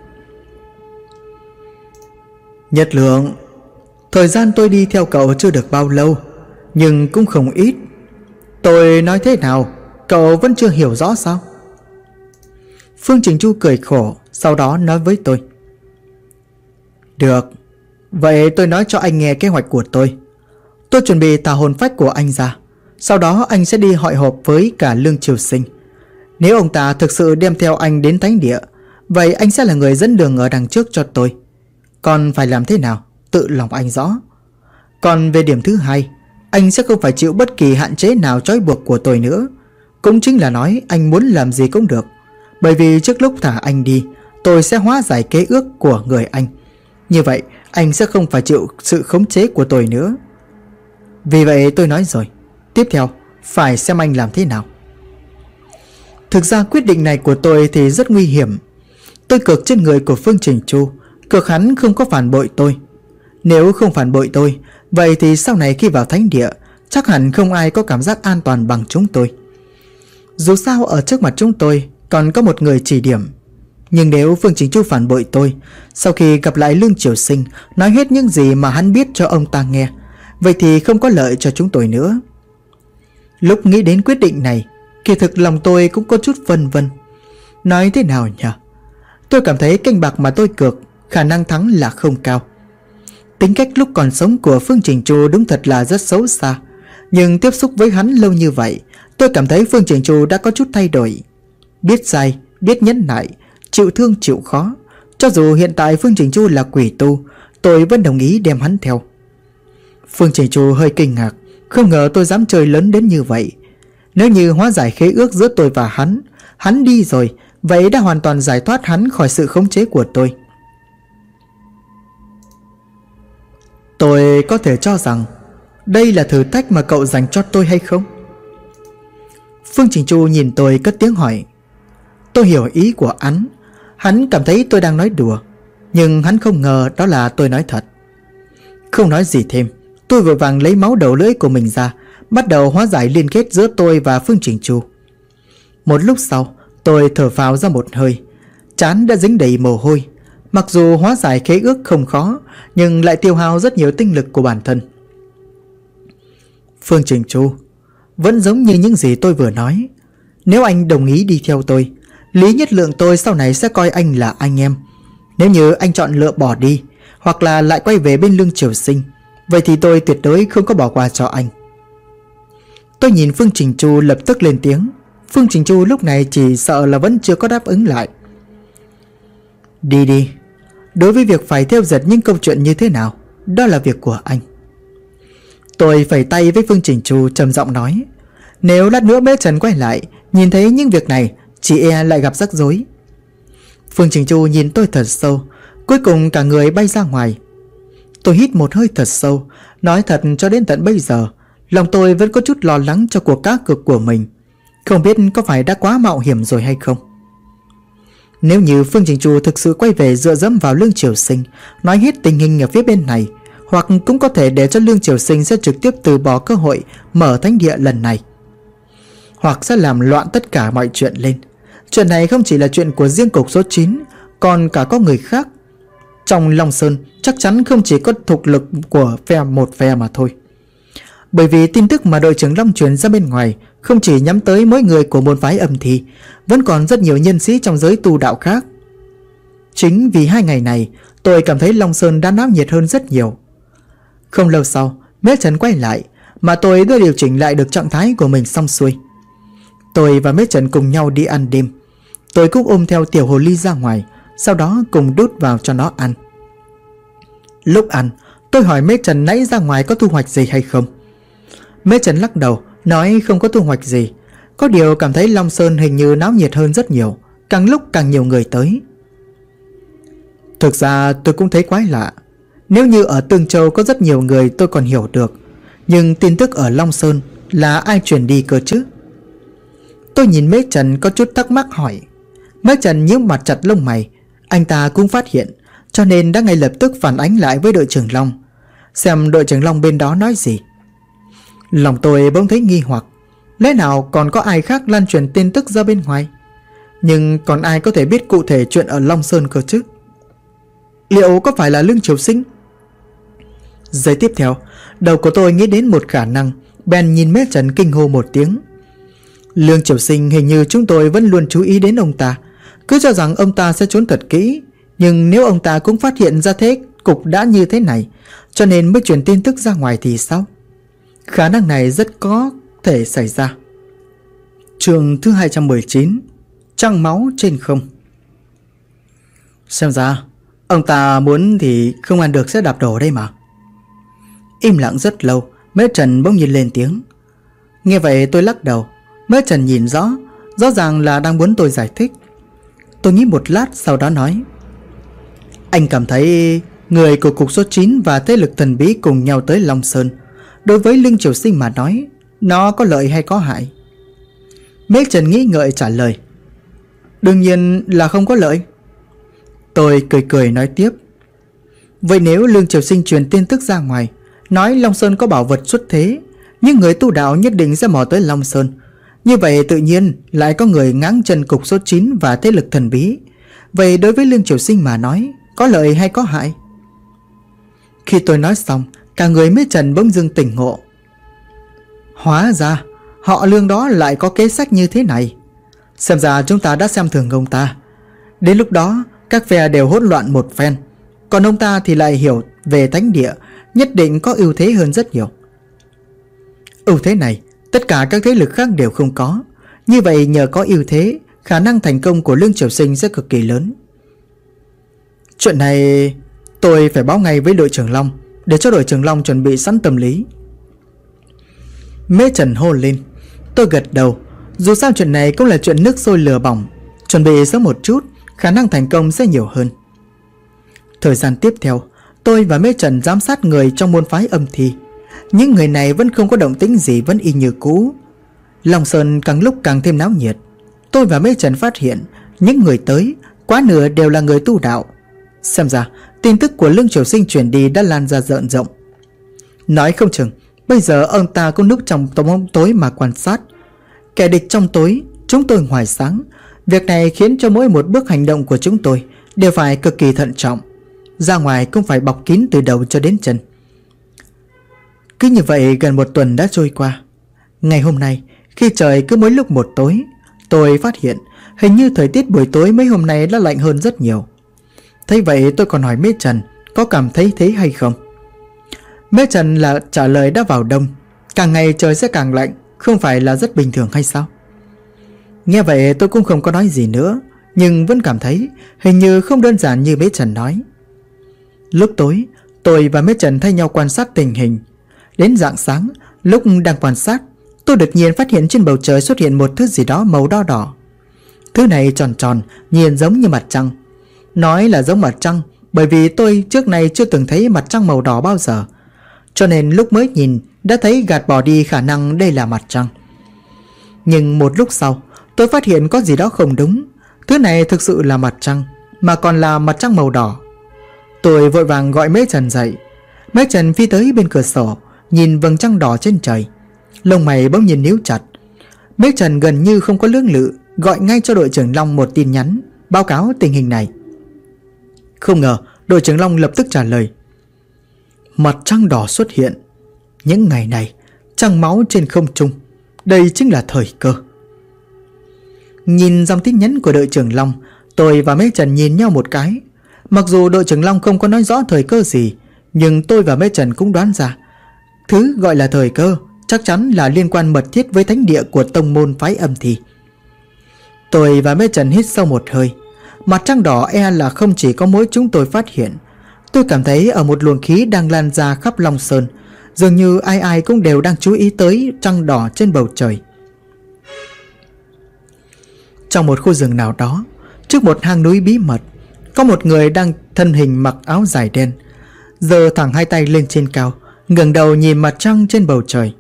Nhật Lượng, thời gian tôi đi theo cậu chưa được bao lâu, nhưng cũng không ít. Tôi nói thế nào, cậu vẫn chưa hiểu rõ sao? Phương Trình Chu cười khổ, sau đó nói với tôi: Được, vậy tôi nói cho anh nghe kế hoạch của tôi. Tôi chuẩn bị thả hồn phách của anh ra, sau đó anh sẽ đi hội họp với cả Lương Triều Sinh. Nếu ông ta thực sự đem theo anh đến thánh địa, vậy anh sẽ là người dẫn đường ở đằng trước cho tôi. Còn phải làm thế nào, tự lòng anh rõ. Còn về điểm thứ hai, anh sẽ không phải chịu bất kỳ hạn chế nào trói buộc của tôi nữa. Cũng chính là nói anh muốn làm gì cũng được, bởi vì trước lúc thả anh đi, tôi sẽ hóa giải kế ước của người anh. Như vậy anh sẽ không phải chịu sự khống chế của tôi nữa. Vì vậy tôi nói rồi, tiếp theo phải xem anh làm thế nào. Thực ra quyết định này của tôi thì rất nguy hiểm. Tôi cược trên người của Phương Trình Chu, cược hắn không có phản bội tôi. Nếu không phản bội tôi, vậy thì sau này khi vào thánh địa, chắc hẳn không ai có cảm giác an toàn bằng chúng tôi. Dù sao ở trước mặt chúng tôi còn có một người chỉ điểm. Nhưng nếu Phương Trình Chu phản bội tôi, sau khi gặp lại Lương Triều Sinh, nói hết những gì mà hắn biết cho ông ta nghe, vậy thì không có lợi cho chúng tôi nữa. Lúc nghĩ đến quyết định này, kỳ thực lòng tôi cũng có chút vân vân. Nói thế nào nhỉ? Tôi cảm thấy canh bạc mà tôi cược, khả năng thắng là không cao. Tính cách lúc còn sống của Phương Trình Chu đúng thật là rất xấu xa, nhưng tiếp xúc với hắn lâu như vậy, tôi cảm thấy Phương Trình Chu đã có chút thay đổi. Biết sai, biết nhẫn nại, chịu thương chịu khó. Cho dù hiện tại Phương Trình Chu là quỷ tu, tôi vẫn đồng ý đem hắn theo. Phương Trình Chu hơi kinh ngạc, không ngờ tôi dám chơi lớn đến như vậy. Nếu như hóa giải khế ước giữa tôi và hắn đi rồi, vậy đã hoàn toàn giải thoát hắn khỏi sự khống chế của tôi. Tôi có thể cho rằng đây là thử thách mà cậu dành cho tôi hay không? Phương Trình Chu nhìn tôi cất tiếng hỏi. Tôi hiểu ý của hắn cảm thấy tôi đang nói đùa, nhưng hắn không ngờ đó là tôi nói thật. Không nói gì thêm, tôi vội vàng lấy máu đầu lưỡi của mình ra, bắt đầu hóa giải liên kết giữa tôi và Phương Trình Chu. Một lúc sau, tôi thở phào ra một hơi, trán đã dính đầy mồ hôi. Mặc dù hóa giải khế ước không khó, nhưng lại tiêu hao rất nhiều tinh lực của bản thân. Phương Trình Chu, vẫn giống như những gì tôi vừa nói. Nếu anh đồng ý đi theo tôi, Lý Nhất Lượng tôi sau này sẽ coi anh là anh em. Nếu như anh chọn lựa bỏ đi, hoặc là lại quay về bên Lương Triều Sinh, vậy thì tôi tuyệt đối không có bỏ qua cho anh. Tôi nhìn Phương Trình Chu lập tức lên tiếng. Phương Trình Chu lúc này chỉ sợ là vẫn chưa có đáp ứng lại. Đi đi. Đối với việc phải theo dệt những câu chuyện như thế nào, đó là việc của anh. Tôi phẩy tay với Phương Trình Chu trầm giọng nói. Nếu lát nữa Mễ Trần quay lại, nhìn thấy những việc này, chị e lại gặp rắc rối. Phương Trình Chu nhìn tôi thật sâu, cuối cùng cả người bay ra ngoài. Tôi hít một hơi thật sâu. Nói thật, cho đến tận bây giờ, lòng tôi vẫn có chút lo lắng cho cuộc cá cược của mình. Không biết có phải đã quá mạo hiểm rồi hay không. Nếu như Phương Trình Chu thực sự quay về dựa dẫm vào Lương Triều Sinh, nói hết tình hình ở phía bên này, hoặc cũng có thể để cho Lương Triều Sinh sẽ trực tiếp từ bỏ cơ hội mở thánh địa lần này. hoặc sẽ làm loạn tất cả mọi chuyện lên. Chuyện này không chỉ là chuyện của riêng cục số 9, còn cả có người khác. Trong Long Sơn chắc chắn không chỉ có thực lực của một phe mà thôi. Bởi vì tin tức mà đội trưởng Long truyền ra bên ngoài không chỉ nhắm tới mỗi người của môn phái âm thi, vẫn còn rất nhiều nhân sĩ trong giới tu đạo khác. Chính vì 2 ngày này, tôi cảm thấy Long Sơn đã náo nhiệt hơn rất nhiều. Không lâu sau, Mễ Trần quay lại, mà tôi đã điều chỉnh lại được trạng thái của mình xong xuôi. Tôi và Mễ Trần cùng nhau đi ăn đêm. Tôi cũng ôm theo tiểu hồ ly ra ngoài, sau đó cùng đút vào cho nó ăn. Lúc ăn, tôi hỏi Mễ Trần nãy ra ngoài có thu hoạch gì hay không. Mễ Trần lắc đầu, nói không có thu hoạch gì. Có điều cảm thấy Long Sơn hình như náo nhiệt hơn rất nhiều, càng lúc càng nhiều người tới. Thực ra tôi cũng thấy quái lạ. Nếu như ở Tương Châu có rất nhiều người tôi còn hiểu được, nhưng tin tức ở Long Sơn là ai truyền đi cơ chứ? Tôi nhìn Mễ Trần có chút thắc mắc hỏi. Mễ Trần nhíu mặt chặt lông mày. Anh ta cũng phát hiện, cho nên đã ngay lập tức phản ánh lại với đội trưởng Long, xem đội trưởng Long bên đó nói gì. Lòng tôi bỗng thấy nghi hoặc, lẽ nào còn có ai khác lan truyền tin tức ra bên ngoài? Nhưng còn ai có thể biết cụ thể chuyện ở Long Sơn cơ chứ? Liệu có phải là Lương Triều Sinh? Giây tiếp theo, đầu của tôi nghĩ đến một khả năng, bèn nhìn Mễ Trần kinh hô một tiếng. Lương Triều Sinh hình như chúng tôi vẫn luôn chú ý đến ông ta, cứ cho rằng ông ta sẽ trốn thật kỹ. Nhưng nếu ông ta cũng phát hiện ra thế cục đã như thế này, cho nên mới truyền tin tức ra ngoài thì sao? Khả năng này rất có thể xảy ra. Chương thứ 219, Trăng máu trên không. Xem ra ông ta muốn thì không ăn được sẽ đạp đổ đây mà. Im lặng rất lâu, Mễ Trần bỗng nhiên lên tiếng. Nghe vậy tôi lắc đầu. Mễ Trần nhìn rõ ràng là đang muốn tôi giải thích. Tôi nghĩ một lát sau đó nói. Anh cảm thấy người của cục số 9 và thế lực thần bí cùng nhau tới Long Sơn, đối với Lương Triều Sinh mà nói, nó có lợi hay có hại? Mễ Trần nghĩ ngợi trả lời. Đương nhiên là không có lợi. Tôi cười nói tiếp. Vậy nếu Lương Triều Sinh truyền tin tức ra ngoài, nói Long Sơn có bảo vật xuất thế, nhưng người tu đạo nhất định sẽ mò tới Long Sơn, như vậy tự nhiên lại có người ngáng chân cục số 9 và thế lực thần bí. Vậy đối với Lương Triều Sinh mà nói, có lợi hay có hại? Khi tôi nói xong, cả người Mễ Trần bỗng dưng tỉnh ngộ. Hóa ra họ Lương đó lại có kế sách như thế này. Xem ra chúng ta đã xem thường ông ta. Đến lúc đó các phe đều hỗn loạn một phen, còn ông ta thì lại hiểu về thánh địa, nhất định có ưu thế hơn rất nhiều. Ưu thế này tất cả các thế lực khác đều không có. Như vậy nhờ có ưu thế, khả năng thành công của Lương Triều Sinh sẽ cực kỳ lớn. Chuyện này tôi phải báo ngay với đội trưởng Long, để cho đội trưởng Long chuẩn bị sẵn tâm lý. Mễ Trần hô lên. Tôi gật đầu. Dù sao chuyện này cũng là chuyện nước sôi lửa bỏng, chuẩn bị sớm một chút, khả năng thành công sẽ nhiều hơn. Thời gian tiếp theo, tôi và Mễ Trần giám sát người trong môn phái âm thi. Những người này vẫn không có động tĩnh gì, vẫn y như cũ. Long Sơn càng lúc càng thêm náo nhiệt. Tôi và Mễ Trần phát hiện những người tới quá nửa đều là người tu đạo. Xem ra tin tức của Lương Triều Sinh truyền đi đã lan ra rợn rộng. Nói không chừng bây giờ ông ta cũng núp trong bóng tối mà quan sát. Kẻ địch trong tối, chúng tôi ngoài sáng. Việc này khiến cho mỗi một bước hành động của chúng tôi đều phải cực kỳ thận trọng. Ra ngoài cũng phải bọc kín từ đầu cho đến chân. Cứ như vậy gần một tuần đã trôi qua. Ngày hôm nay, khi trời cứ mỗi lúc một tối, tôi phát hiện hình như thời tiết buổi tối mấy hôm nay đã lạnh hơn rất nhiều. Thế vậy tôi còn hỏi Mễ Trần có cảm thấy thế hay không. Mễ Trần là trả lời đã vào đông, càng ngày trời sẽ càng lạnh, không phải là rất bình thường hay sao? Nghe vậy tôi cũng không có nói gì nữa, nhưng vẫn cảm thấy hình như không đơn giản như Mễ Trần nói. Lúc tối, tôi và Mễ Trần thay nhau quan sát tình hình. Đến rạng sáng, lúc đang quan sát, tôi đột nhiên phát hiện trên bầu trời xuất hiện một thứ gì đó màu đỏ đỏ. Thứ này tròn tròn, nhìn giống như mặt trăng. Nói là giống mặt trăng bởi vì tôi trước này chưa từng thấy mặt trăng màu đỏ bao giờ, cho nên lúc mới nhìn đã thấy gạt bỏ đi khả năng đây là mặt trăng. Nhưng một lúc sau, tôi phát hiện có gì đó không đúng. Thứ này thực sự là mặt trăng, mà còn là mặt trăng màu đỏ. Tôi vội vàng gọi Mễ Trần dậy. Mễ Trần phi tới bên cửa sổ, nhìn vầng trăng đỏ trên trời. Lông mày bỗng nhiên nhíu chặt. Bích Trần gần như không có lưỡng lự, gọi ngay cho đội trưởng Long một tin nhắn báo cáo tình hình này. Không ngờ đội trưởng Long lập tức trả lời: mặt trăng đỏ xuất hiện. Những ngày này trăng máu trên không trung, đây chính là thời cơ. Nhìn dòng tin nhắn của đội trưởng Long, tôi và Bích Trần nhìn nhau một cái. Mặc dù đội trưởng Long không có nói rõ thời cơ gì, nhưng tôi và Bích Trần cũng đoán ra thứ gọi là thời cơ chắc chắn là liên quan mật thiết với thánh địa của tông môn phái Âm Thi. Tôi và Bích Trần hít sâu một hơi. Mặt trăng đỏ e là không chỉ có mỗi chúng tôi phát hiện. Tôi cảm thấy ở một luồng khí đang lan ra khắp Long Sơn, dường như ai ai cũng đều đang chú ý tới trăng đỏ trên bầu trời. Trong một khu rừng nào đó, trước một hang núi bí mật, có một người đang thân hình mặc áo dài đen, giơ thẳng hai tay lên trên cao, ngẩng đầu nhìn mặt trăng trên bầu trời.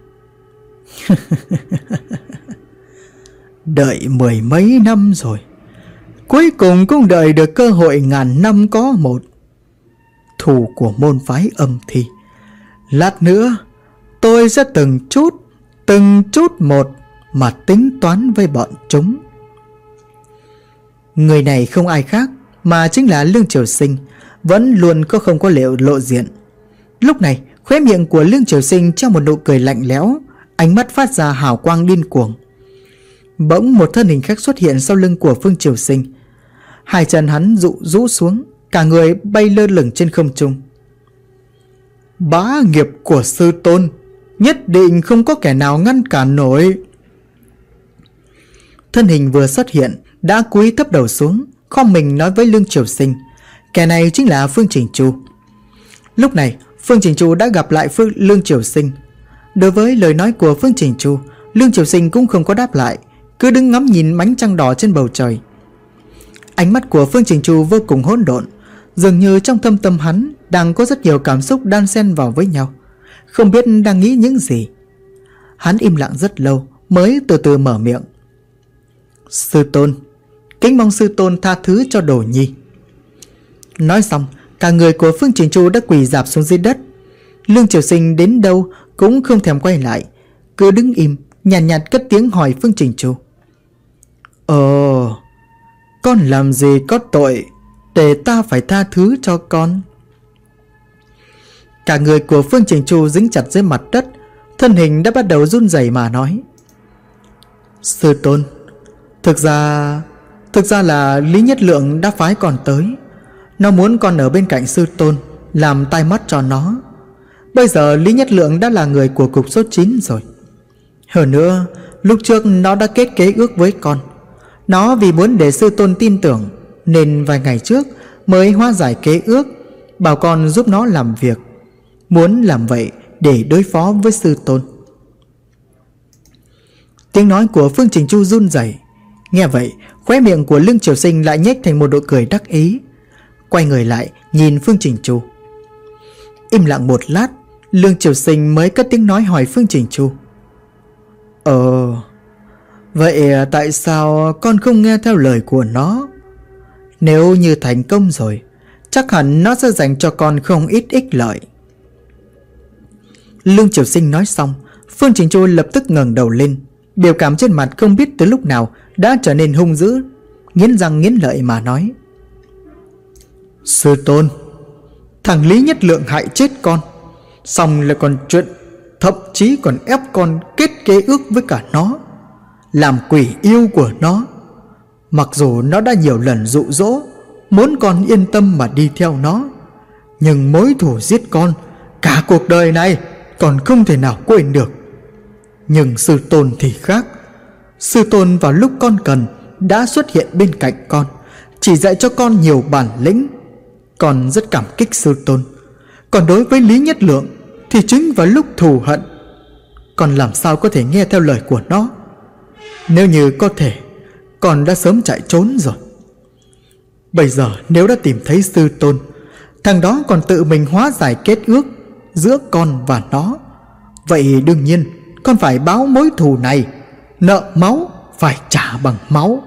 Đợi mười mấy năm rồi, cuối cùng cũng đợi được cơ hội ngàn năm có một. Thù của môn phái Âm Thi, lát nữa tôi sẽ từng chút một mà tính toán với bọn chúng. Người này không ai khác mà chính là Lương Triều Sinh, vẫn luôn không có lộ diện. Lúc này khóe miệng của Lương Triều Sinh treo một nụ cười lạnh lẽo, ánh mắt phát ra hào quang điên cuồng. Bỗng một thân hình khác xuất hiện sau lưng của Phương Triều Sinh. Hai chân hắn rũ xuống, cả người bay lơ lửng trên không trung. Bá nghiệp của sư tôn, nhất định không có kẻ nào ngăn cản nổi. Thân hình vừa xuất hiện đã cúi thấp đầu xuống, khom mình nói với Lương Triều Sinh. Kẻ này chính là Phương Chỉnh Chu. Lúc này Phương Chỉnh Chu đã gặp lại Lương Triều Sinh. Đối với lời nói của Phương Chỉnh Chu, Lương Triều Sinh cũng không có đáp lại, cứ đứng ngắm nhìn ánh trăng đỏ trên bầu trời. Ánh mắt của Phương Chỉnh Chu vô cùng hỗn độn, dường như trong thâm tâm hắn đang có rất nhiều cảm xúc đan xen vào với nhau, không biết đang nghĩ những gì. Hắn im lặng rất lâu mới từ từ mở miệng. Sư tôn, kính mong sư tôn tha thứ cho Đồ Nhi. Nói xong, cả người của Phương Chỉnh Chu đã quỳ rạp xuống dưới đất. Lương Triều Sinh đến đâu cũng không thèm quay lại, cứ đứng im, nhàn nhạt cất tiếng hỏi Phương Chỉnh Chu. Con làm gì có tội để ta phải tha thứ cho con? Cả người của Phương Chỉnh Chu dính chặt dưới mặt đất, thân hình đã bắt đầu run rẩy mà nói. Sư tôn, thực ra là Lý Nhất Lượng đã phái con tới. Nó muốn con ở bên cạnh sư tôn, làm tai mắt cho nó. Bây giờ Lý Nhất Lượng đã là người của cục số 9 rồi. Hơn nữa, lúc trước nó đã kết kế ước với con. Nó vì muốn để sư tôn tin tưởng, nên vài ngày trước mới hóa giải kế ước, bảo con giúp nó làm việc. Muốn làm vậy để đối phó với sư tôn. Tiếng nói của Phương Chỉnh Chu run rẩy. Nghe vậy, khóe miệng của Lương Triều Sinh lại nhếch thành một nụ cười đắc ý. Quay người lại nhìn Phương Chỉnh Chu. Im lặng một lát, Lương Triều Sinh mới cất tiếng nói hỏi Phương Chỉnh Chu. Vậy tại sao con không nghe theo lời của nó? Nếu như thành công rồi, chắc hẳn nó sẽ dành cho con không ít ích lợi. Lương Triều Sinh nói xong, Phương Chỉnh Chu lập tức ngẩng đầu lên, biểu cảm trên mặt không biết từ lúc nào đã trở nên hung dữ, nghiến răng nghiến lợi mà nói. Sư tôn, thằng Lý Nhất Lượng hại chết con, xong lại còn chuyện, thậm chí còn ép con kết kế ước với cả nó, làm quỷ yêu của nó. Mặc dù nó đã nhiều lần dụ dỗ muốn con yên tâm mà đi theo nó, nhưng mối thù giết con cả cuộc đời này còn không thể nào quên được. Nhưng sư tôn thì khác. Sư tôn vào lúc con cần đã xuất hiện bên cạnh con, chỉ dạy cho con nhiều bản lĩnh. Con rất cảm kích sư tôn. Còn đối với Lý Nhất Lượng thì chính vào lúc thù hận, con làm sao có thể nghe theo lời của nó? Nếu như có thể, con đã sớm chạy trốn rồi. Bây giờ nếu đã tìm thấy sư tôn, thằng đó còn tự mình hóa giải kết ước giữa con và nó, vậy đương nhiên con phải báo mối thù này. Nợ máu phải trả bằng máu.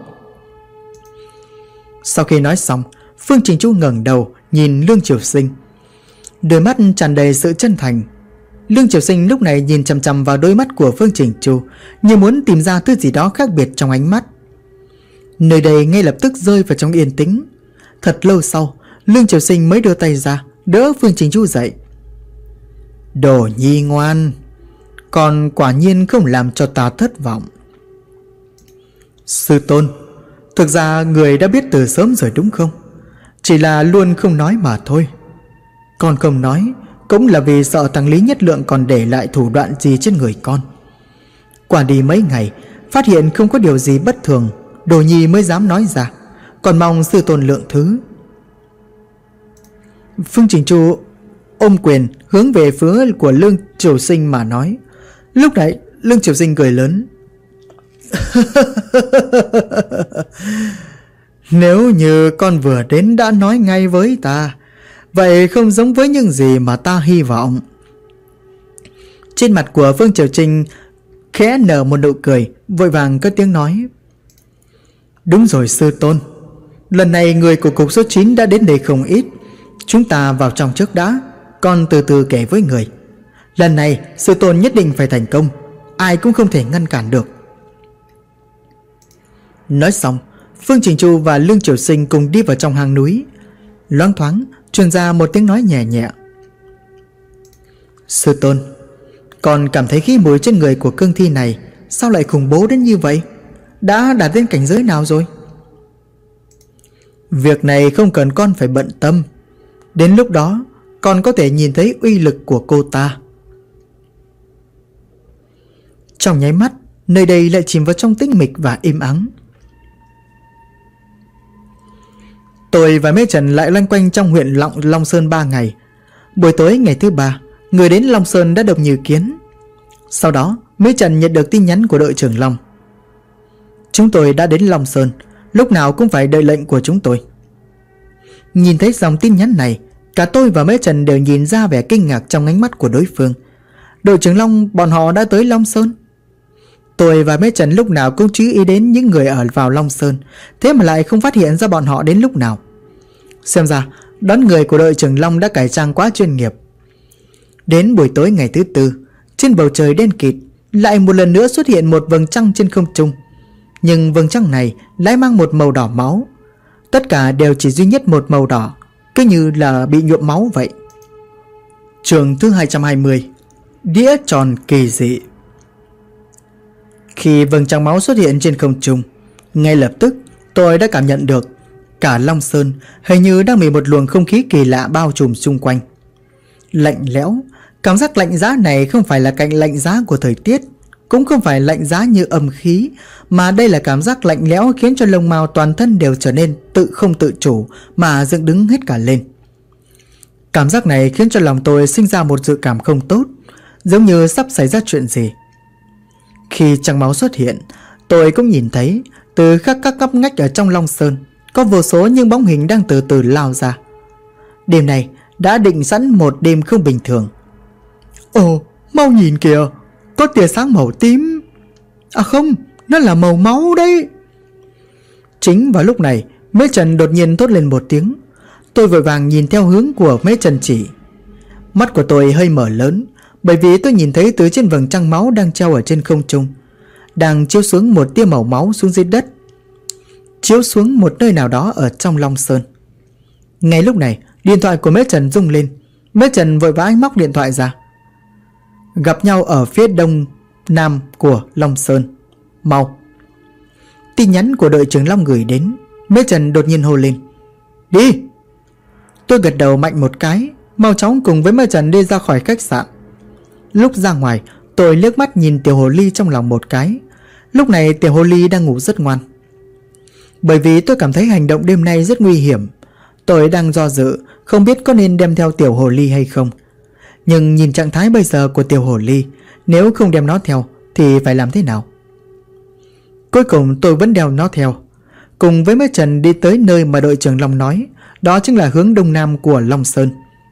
Sau khi nói xong, Phương Chỉnh Chu ngẩng đầu nhìn Lương Triều Sinh, đôi mắt tràn đầy sự chân thành. Lương Triều Sinh lúc này nhìn chằm chằm vào đôi mắt của Phương Chỉnh Chu, như muốn tìm ra thứ gì đó khác biệt trong ánh mắt. Nơi đây ngay lập tức rơi vào trong yên tĩnh. Thật lâu sau, Lương Triều Sinh mới đưa tay ra đỡ Phương Chỉnh Chu dậy. Đồ nhi ngoan, con quả nhiên không làm cho ta thất vọng. Sư tôn, thực ra người đã biết từ sớm rồi đúng không? Chỉ là luôn không nói mà thôi. Con không nói cũng là vì sợ thằng Lý Nhất Lượng còn để lại thủ đoạn gì trên người con. Qua đi mấy ngày, phát hiện không có điều gì bất thường, Đồ nhi mới dám nói ra. Còn mong sư tôn lượng thứ. Phương Chỉnh Chu ôm quyền hướng về phía của Lương Triều Sinh mà nói. Lúc này Lương Triều Sinh cười lớn. Nếu như con vừa đến đã nói ngay với ta, vậy không giống với những gì mà ta hy vọng. Trên mặt của Phương Triều Sinh khẽ nở một nụ cười, vội vàng cất tiếng nói. Đúng rồi sư tôn, lần này người của cục số 9 đã đến đây không ít. Chúng ta vào trong trước đã, con từ từ kể với người. Lần này sư tôn nhất định phải thành công, ai cũng không thể ngăn cản được. Nói xong, Phương Chỉnh Chu và Lương Triều Sinh cùng đi vào trong hang núi. Loáng thoáng truyền ra một tiếng nói nhẹ nhẹ. Sư tôn, con cảm thấy khí mùi trên người của cương thi này sao lại khủng bố đến như vậy? Đã đạt đến cảnh giới nào rồi? Việc này không cần con phải bận tâm. Đến lúc đó con có thể nhìn thấy uy lực của cô ta. Trong nháy mắt, nơi đây lại chìm vào trong tĩnh mịch và im ắng. Tôi và Mễ Trần lại loanh quanh trong huyện Long Sơn 3 ngày. Buổi tối ngày thứ 3, người đến Long Sơn đã đông như kiến. Sau đó Mễ Trần nhận được tin nhắn của đội trưởng Long. Chúng tôi đã đến Long Sơn, lúc nào cũng phải đợi lệnh của chúng tôi. Nhìn thấy dòng tin nhắn này, cả tôi và Mễ Trần đều nhìn ra vẻ kinh ngạc trong ánh mắt của đối phương. Đội trưởng Long bọn họ đã tới Long Sơn. Tôi và Mễ Trần lúc nào cũng chú ý đến những người ở vào Long Sơn, thế mà lại không phát hiện ra bọn họ đến lúc nào. Xem ra đón người của đội trưởng Long đã cải trang quá chuyên nghiệp. Đến buổi tối ngày thứ 4, trên bầu trời đen kịt lại một lần nữa xuất hiện một vầng trăng trên không trung. Nhưng vầng trăng này lại mang một màu đỏ máu. Tất cả đều chỉ duy nhất một màu đỏ, cứ như là bị nhuộm máu vậy. Chương thứ 220, đĩa tròn kỳ dị. Khi vầng trăng máu xuất hiện trên không trung, ngay lập tức tôi đã cảm nhận được cả Long Sơn hình như đang bị một luồng không khí kỳ lạ bao trùm xung quanh. Lạnh lẽo, cảm giác lạnh giá này không phải là cạnh lạnh giá của thời tiết, cũng không phải lạnh giá như âm khí, mà đây là cảm giác lạnh lẽo khiến cho lông mao toàn thân đều trở nên không tự chủ mà dựng đứng hết cả lên. Cảm giác này khiến cho lòng tôi sinh ra một dự cảm không tốt, giống như sắp xảy ra chuyện gì. Khi trăng máu xuất hiện, tôi cũng nhìn thấy từ khắp các ngóc ngách ở trong Long Sơn có vô số những bóng hình đang từ từ lao ra. Đêm này đã định sẵn một đêm không bình thường. Ồ, mau nhìn kìa, có tia sáng màu tím. À không, nó là màu máu đấy. Chính vào lúc này, Mễ Trần đột nhiên thốt lên một tiếng. Tôi vội vàng nhìn theo hướng của Mễ Trần chỉ. Mắt của tôi hơi mở lớn, bởi vì tôi nhìn thấy từ trên vầng trăng máu đang treo ở trên không trung, đang chiếu xuống một tia màu máu xuống dưới đất, chiếu xuống một nơi nào đó ở trong Long Sơn. Ngay lúc này, điện thoại của Mễ Trần rung lên. Mễ Trần vội vã móc điện thoại ra. Gặp nhau ở phía đông nam của Long Sơn, mau. Tin nhắn của đội trưởng Long gửi đến. Mễ Trần đột nhiên hô lên, đi. Tôi gật đầu mạnh một cái, mau chóng cùng với Mễ Trần đi ra khỏi khách sạn. Lúc ra ngoài, tôi liếc mắt nhìn Tiểu Hồ Ly trong lòng một cái. Lúc này Tiểu Hồ Ly đang ngủ rất ngoan. Bởi vì tôi cảm thấy hành động đêm nay rất nguy hiểm, tôi đang do dự không biết có nên đem theo Tiểu Hồ Ly hay không. Nhưng nhìn trạng thái bây giờ của Tiểu Hồ Ly, nếu không đem nó theo thì phải làm thế nào? Cuối cùng tôi vẫn đeo nó theo, cùng với Mễ Trần đi tới nơi mà đội trưởng Long nói, đó chính là hướng đông nam của Long Sơn.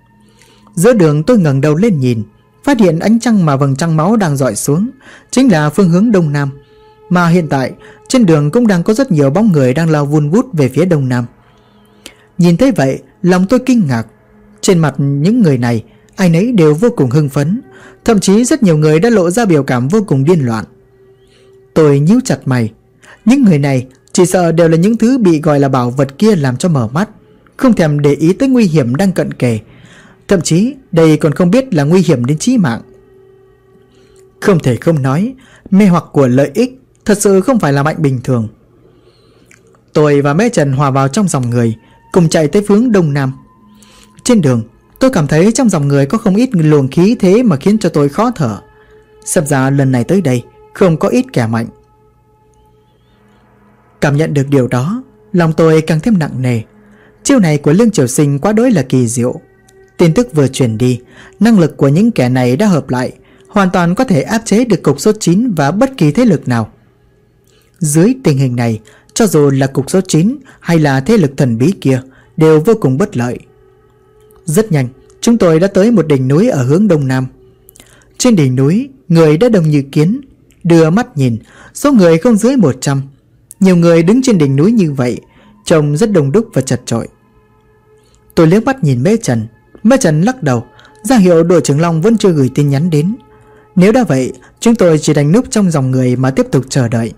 Giữa đường tôi ngẩng đầu lên nhìn, phát hiện ánh trăng mà vầng trăng máu đang rọi xuống chính là phương hướng đông nam. Mà hiện tại trên đường cũng đang có rất nhiều bóng người đang lao vun vút về phía đông nam. Nhìn thấy vậy, lòng tôi kinh ngạc. Trên mặt những người này, ai nấy đều vô cùng hưng phấn, thậm chí rất nhiều người đã lộ ra biểu cảm vô cùng điên loạn. Tôi nhíu chặt mày. Những người này chỉ sợ đều là những thứ bị gọi là bảo vật kia làm cho mở mắt, không thèm để ý tới nguy hiểm đang cận kề. Thậm chí đây còn không biết là nguy hiểm đến chí mạng. Không thể không nói, mê hoặc của lợi ích thật sự không phải là mạnh bình thường. Tôi và Mễ Trần hòa vào trong dòng người, cùng chạy tới hướng đông nam. Trên đường, tôi cảm thấy trong dòng người có không ít luồng khí thế mà khiến cho tôi khó thở. Xem ra lần này tới đây không có ít kẻ mạnh. Cảm nhận được điều đó, lòng tôi càng thêm nặng nề. Chiêu này của Lương Triều Sinh quá đối là kỳ diệu. Tin tức vừa truyền đi, năng lực của những kẻ này đã hợp lại, hoàn toàn có thể áp chế được cục số 9 và bất kỳ thế lực nào. Dưới tình hình này, cho dù là cục số 9 hay là thế lực thần bí kia đều vô cùng bất lợi. Rất nhanh, chúng tôi đã tới một đỉnh núi ở hướng đông nam. Trên đỉnh núi, người đã đông như kiến. Đưa mắt nhìn, số người không dưới 100. Nhiều người đứng trên đỉnh núi như vậy, trông rất đông đúc và chật chội. Tôi liếc mắt nhìn Mễ Trần. Mễ Trần lắc đầu, ra hiệu đội trưởng Long vẫn chưa gửi tin nhắn đến. Nếu đã vậy, chúng tôi chỉ đành núp trong dòng người mà tiếp tục chờ đợi.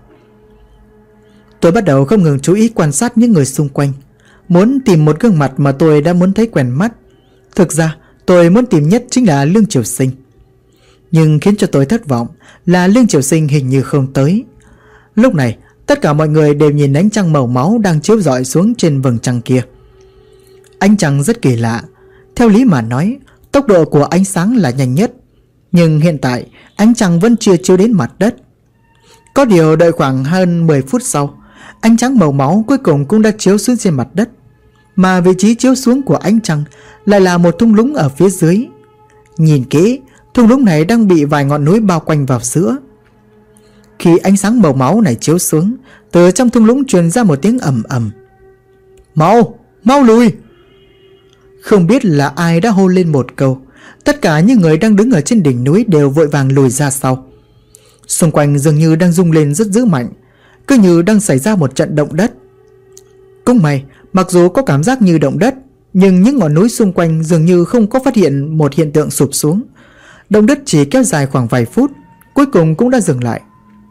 Tôi bắt đầu không ngừng chú ý quan sát những người xung quanh, muốn tìm một gương mặt mà tôi đã muốn thấy quen mắt. Thực ra tôi muốn tìm nhất chính là Lương Triều Sinh. Nhưng khiến cho tôi thất vọng là Lương Triều Sinh hình như không tới. Lúc này tất cả mọi người đều nhìn ánh trăng màu máu đang chiếu rọi xuống trên vầng trăng kia. Ánh trăng rất kỳ lạ. Theo lý mà nói, tốc độ của ánh sáng là nhanh nhất, nhưng hiện tại ánh trăng vẫn chưa chiếu đến mặt đất. Có điều đợi khoảng hơn 10 phút sau, ánh trăng màu máu cuối cùng cũng đã chiếu xuống trên mặt đất. Mà vị trí chiếu xuống của ánh trăng lại là một thung lũng ở phía dưới. Nhìn kỹ, thung lũng này đang bị vài ngọn núi bao quanh vào giữa. Khi ánh sáng màu máu này chiếu xuống, từ trong thung lũng truyền ra một tiếng ầm ầm. Mau, mau lùi! Không biết là ai đã hô lên một câu. Tất cả những người đang đứng ở trên đỉnh núi đều vội vàng lùi ra sau. Xung quanh dường như đang rung lên rất dữ mạnh, cứ như đang xảy ra một trận động đất. Cũng may, mặc dù có cảm giác như động đất, nhưng những ngọn núi xung quanh dường như không có phát hiện một hiện tượng sụp xuống. Động đất chỉ kéo dài khoảng vài phút, cuối cùng cũng đã dừng lại.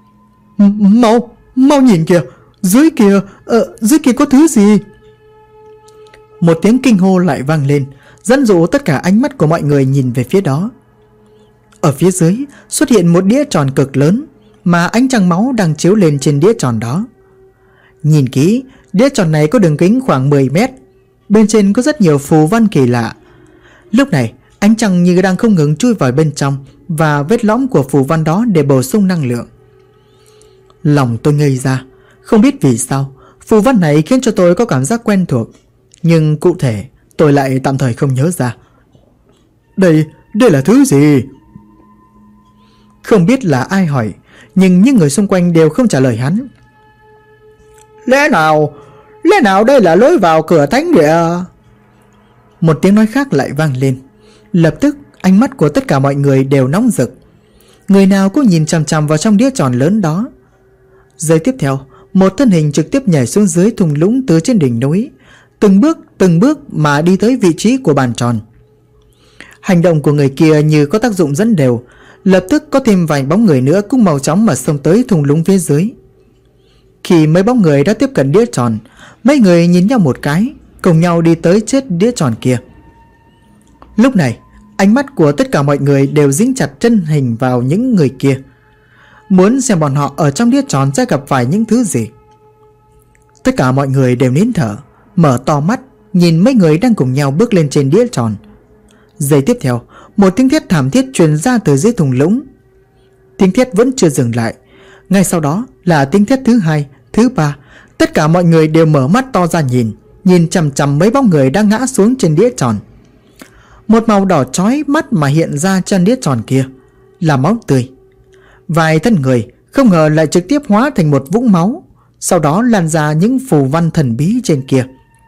Mau, mau nhìn kìa, dưới kia có thứ gì? Một tiếng kinh hô lại vang lên, dẫn dụ tất cả ánh mắt của mọi người nhìn về phía đó. Ở phía dưới xuất hiện một đĩa tròn cực lớn, mà ánh trăng máu đang chiếu lên trên đĩa tròn đó. Nhìn kỹ, đĩa tròn này có đường kính khoảng 10 mét, bên trên có rất nhiều phù văn kỳ lạ. Lúc này, ánh trăng như đang không ngừng chui vào bên trong, và vết lõm của phù văn đó để bổ sung năng lượng. Lòng tôi ngây ra, không biết vì sao phù văn này khiến cho tôi có cảm giác quen thuộc, nhưng cụ thể tôi lại tạm thời không nhớ ra. Đây là thứ gì? Không biết là ai hỏi, nhưng những người xung quanh đều không trả lời hắn. Lẽ nào đây là lối vào cửa thánh địa? Một tiếng nói khác lại vang lên. Lập tức ánh mắt của tất cả mọi người đều nóng rực. Người nào cũng nhìn chằm chằm vào trong đĩa tròn lớn đó. Giây tiếp theo, một thân hình trực tiếp nhảy xuống dưới thung lũng từ trên đỉnh núi, từng bước mà đi tới vị trí của bàn tròn. Hành động của người kia như có tác dụng dẫn đều, lập tức có thêm vài bóng người nữa cũng mau chóng mà xông tới thung lũng phía dưới. Khi mấy bóng người đã tiếp cận đĩa tròn, mấy người nhìn nhau một cái, cùng nhau đi tới chết đĩa tròn kia. Lúc này, ánh mắt của tất cả mọi người đều dính chặt chân hình vào những người kia, muốn xem bọn họ ở trong đĩa tròn sẽ gặp phải những thứ gì. Tất cả mọi người đều nín thở, mở to mắt nhìn mấy người đang cùng nhau bước lên trên đĩa tròn. Giây tiếp theo, một tiếng thét thảm thiết truyền ra từ dưới thung lũng. Tiếng thét vẫn chưa dừng lại, ngay sau đó là tiếng thét thứ hai, thứ ba. Tất cả mọi người đều mở mắt to ra nhìn chằm chằm mấy bóng người đang ngã xuống trên đĩa tròn. Một màu đỏ chói mắt mà hiện ra trên đĩa tròn kia là máu tươi. Vài thân người không ngờ lại trực tiếp hóa thành một vũng máu, sau đó lan ra những phù văn thần bí trên kia.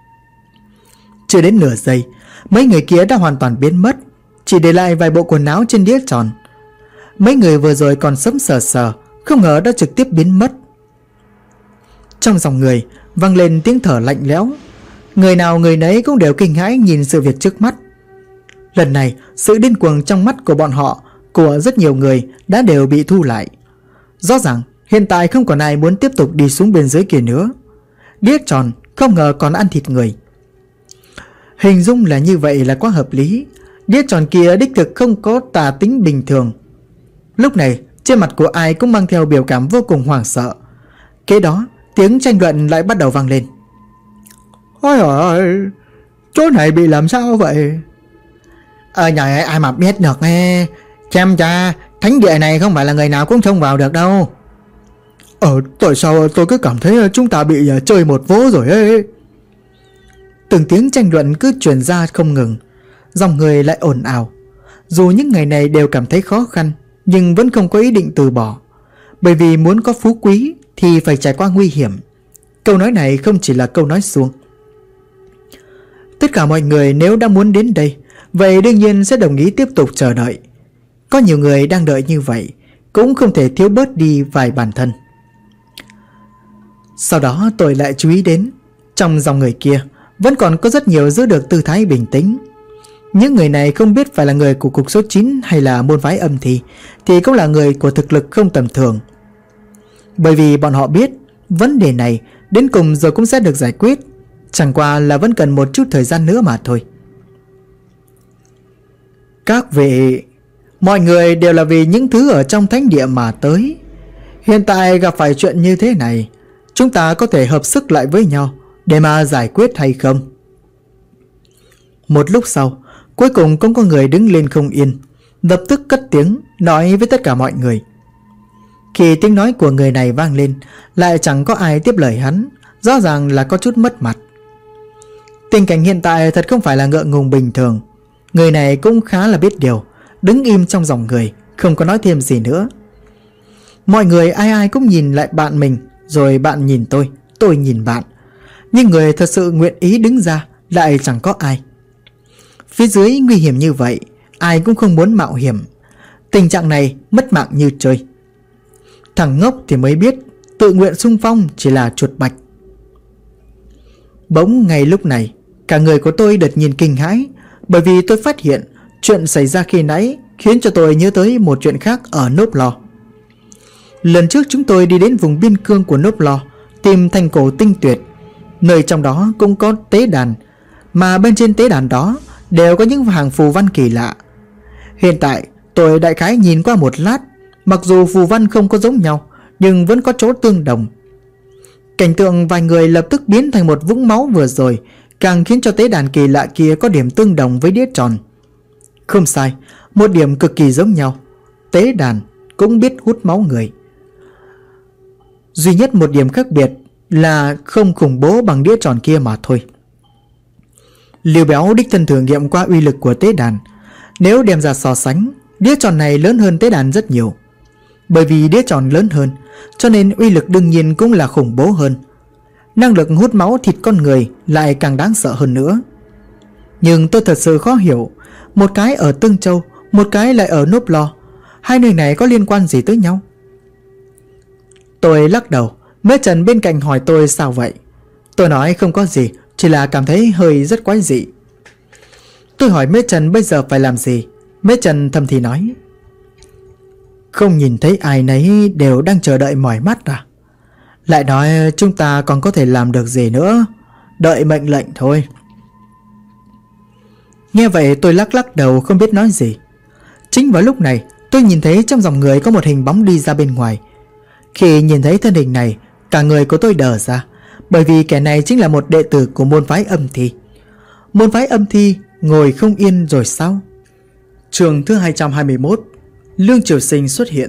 Chưa đến nửa giây, mấy người kia đã hoàn toàn biến mất, chỉ để lại vài bộ quần áo trên đĩa tròn. Mấy người vừa rồi còn sống sờ sờ, không ngờ đã trực tiếp biến mất. Trong dòng người vang lên tiếng thở lạnh lẽo. Người nào người nấy cũng đều kinh hãi nhìn sự việc trước mắt. Lần này, sự điên cuồng trong mắt của bọn họ của rất nhiều người đã đều bị thu lại. Rõ ràng hiện tại không còn ai muốn tiếp tục đi xuống bên dưới kia nữa. Đĩa tròn không ngờ còn ăn thịt người. Hình dung là như vậy là quá hợp lý. Đĩa tròn kia đích thực không có tà tính bình thường. Lúc này trên mặt của ai cũng mang theo biểu cảm vô cùng hoảng sợ. Kế đó tiếng tranh luận lại bắt đầu vang lên. Ôi ơi, chỗ này bị làm sao vậy? Nhờ ai mà biết được nghe. Xem cha, thánh địa này không phải là người nào cũng xông vào được đâu. Tại sao tôi cứ cảm thấy chúng ta bị chơi một vố rồi ấy. Từng tiếng tranh luận cứ truyền ra không ngừng. Dòng người lại ồn ào. Dù những ngày này đều cảm thấy khó khăn, nhưng vẫn không có ý định từ bỏ. Bởi vì muốn có phú quý thì phải trải qua nguy hiểm. Câu nói này không chỉ là câu nói suông. Tất cả mọi người nếu đã muốn đến đây, vậy đương nhiên sẽ đồng ý tiếp tục chờ đợi. Có nhiều người đang đợi như vậy, cũng không thể thiếu bớt đi vài bản thân. Sau đó tôi lại chú ý đến, trong dòng người kia vẫn còn có rất nhiều giữ được tư thái bình tĩnh. Những người này không biết phải là người của cục số 9 hay là môn phái âm thì cũng là người của thực lực không tầm thường. Bởi vì bọn họ biết vấn đề này đến cùng rồi cũng sẽ được giải quyết, chẳng qua là vẫn cần một chút thời gian nữa mà thôi. Các vị, mọi người đều là vì những thứ ở trong thánh địa mà tới. Hiện tại gặp phải chuyện như thế này, chúng ta có thể hợp sức lại với nhau để mà giải quyết hay không? Một lúc sau, cuối cùng cũng có người đứng lên không yên, lập tức cất tiếng nói với tất cả mọi người. Khi tiếng nói của người này vang lên, lại chẳng có ai tiếp lời hắn, rõ ràng là có chút mất mặt. Tình cảnh hiện tại thật không phải là ngượng ngùng bình thường. Người này cũng khá là biết điều, đứng im trong dòng người, không có nói thêm gì nữa. Mọi người ai ai cũng nhìn lại bạn mình, rồi bạn nhìn tôi nhìn bạn. Nhưng người thật sự nguyện ý đứng ra lại chẳng có ai. Phía dưới nguy hiểm như vậy, ai cũng không muốn mạo hiểm. Tình trạng này mất mạng như chơi. Thằng ngốc thì mới biết tự nguyện xung phong chỉ là chuột bạch. Bỗng ngay lúc này, cả người của tôi đột nhiên kinh hãi, bởi vì tôi phát hiện chuyện xảy ra khi nãy khiến cho tôi nhớ tới một chuyện khác ở Nốp Lò. Lần trước chúng tôi đi đến vùng biên cương của Nốp Lò tìm thành cổ tinh tuyệt, nơi trong đó cũng có tế đàn, mà bên trên tế đàn đó đều có những hàng phù văn kỳ lạ. Hiện tại tôi đại khái nhìn qua một lát, mặc dù phù văn không có giống nhau nhưng vẫn có chỗ tương đồng. Cảnh tượng vài người lập tức biến thành một vũng máu vừa rồi càng khiến cho tế đàn kỳ lạ kia có điểm tương đồng với đĩa tròn. Không sai, một điểm cực kỳ giống nhau. Tế đàn cũng biết hút máu người. Duy nhất một điểm khác biệt là không khủng bố bằng đĩa tròn kia mà thôi. Liêu Béo đích thân thử nghiệm qua uy lực của tế đàn. Nếu đem ra so sánh, đĩa tròn này lớn hơn tế đàn rất nhiều. Bởi vì đĩa tròn lớn hơn, cho nên uy lực đương nhiên cũng là khủng bố hơn. Năng lực hút máu thịt con người lại càng đáng sợ hơn nữa. Nhưng tôi thật sự khó hiểu, một cái ở Tương Châu, một cái lại ở Nốp Lò, hai nơi này có liên quan gì tới nhau? Tôi lắc đầu. Mễ Trần bên cạnh hỏi tôi sao vậy. Tôi nói không có gì, chỉ là cảm thấy hơi rất quái dị. Tôi hỏi Mễ Trần bây giờ phải làm gì. Mễ Trần thầm thì nói, không nhìn thấy ai nấy đều đang chờ đợi mỏi mắt à? Lại nói chúng ta còn có thể làm được gì nữa, đợi mệnh lệnh thôi. Nghe vậy tôi lắc lắc đầu không biết nói gì. Chính vào lúc này tôi nhìn thấy trong dòng người có một hình bóng đi ra bên ngoài. Khi nhìn thấy thân hình này, cả người của tôi đờ ra, bởi vì kẻ này chính là một đệ tử của môn phái âm thi. Môn phái âm thi ngồi không yên rồi sao? Chương thứ 221, Lương Triều Sinh xuất hiện.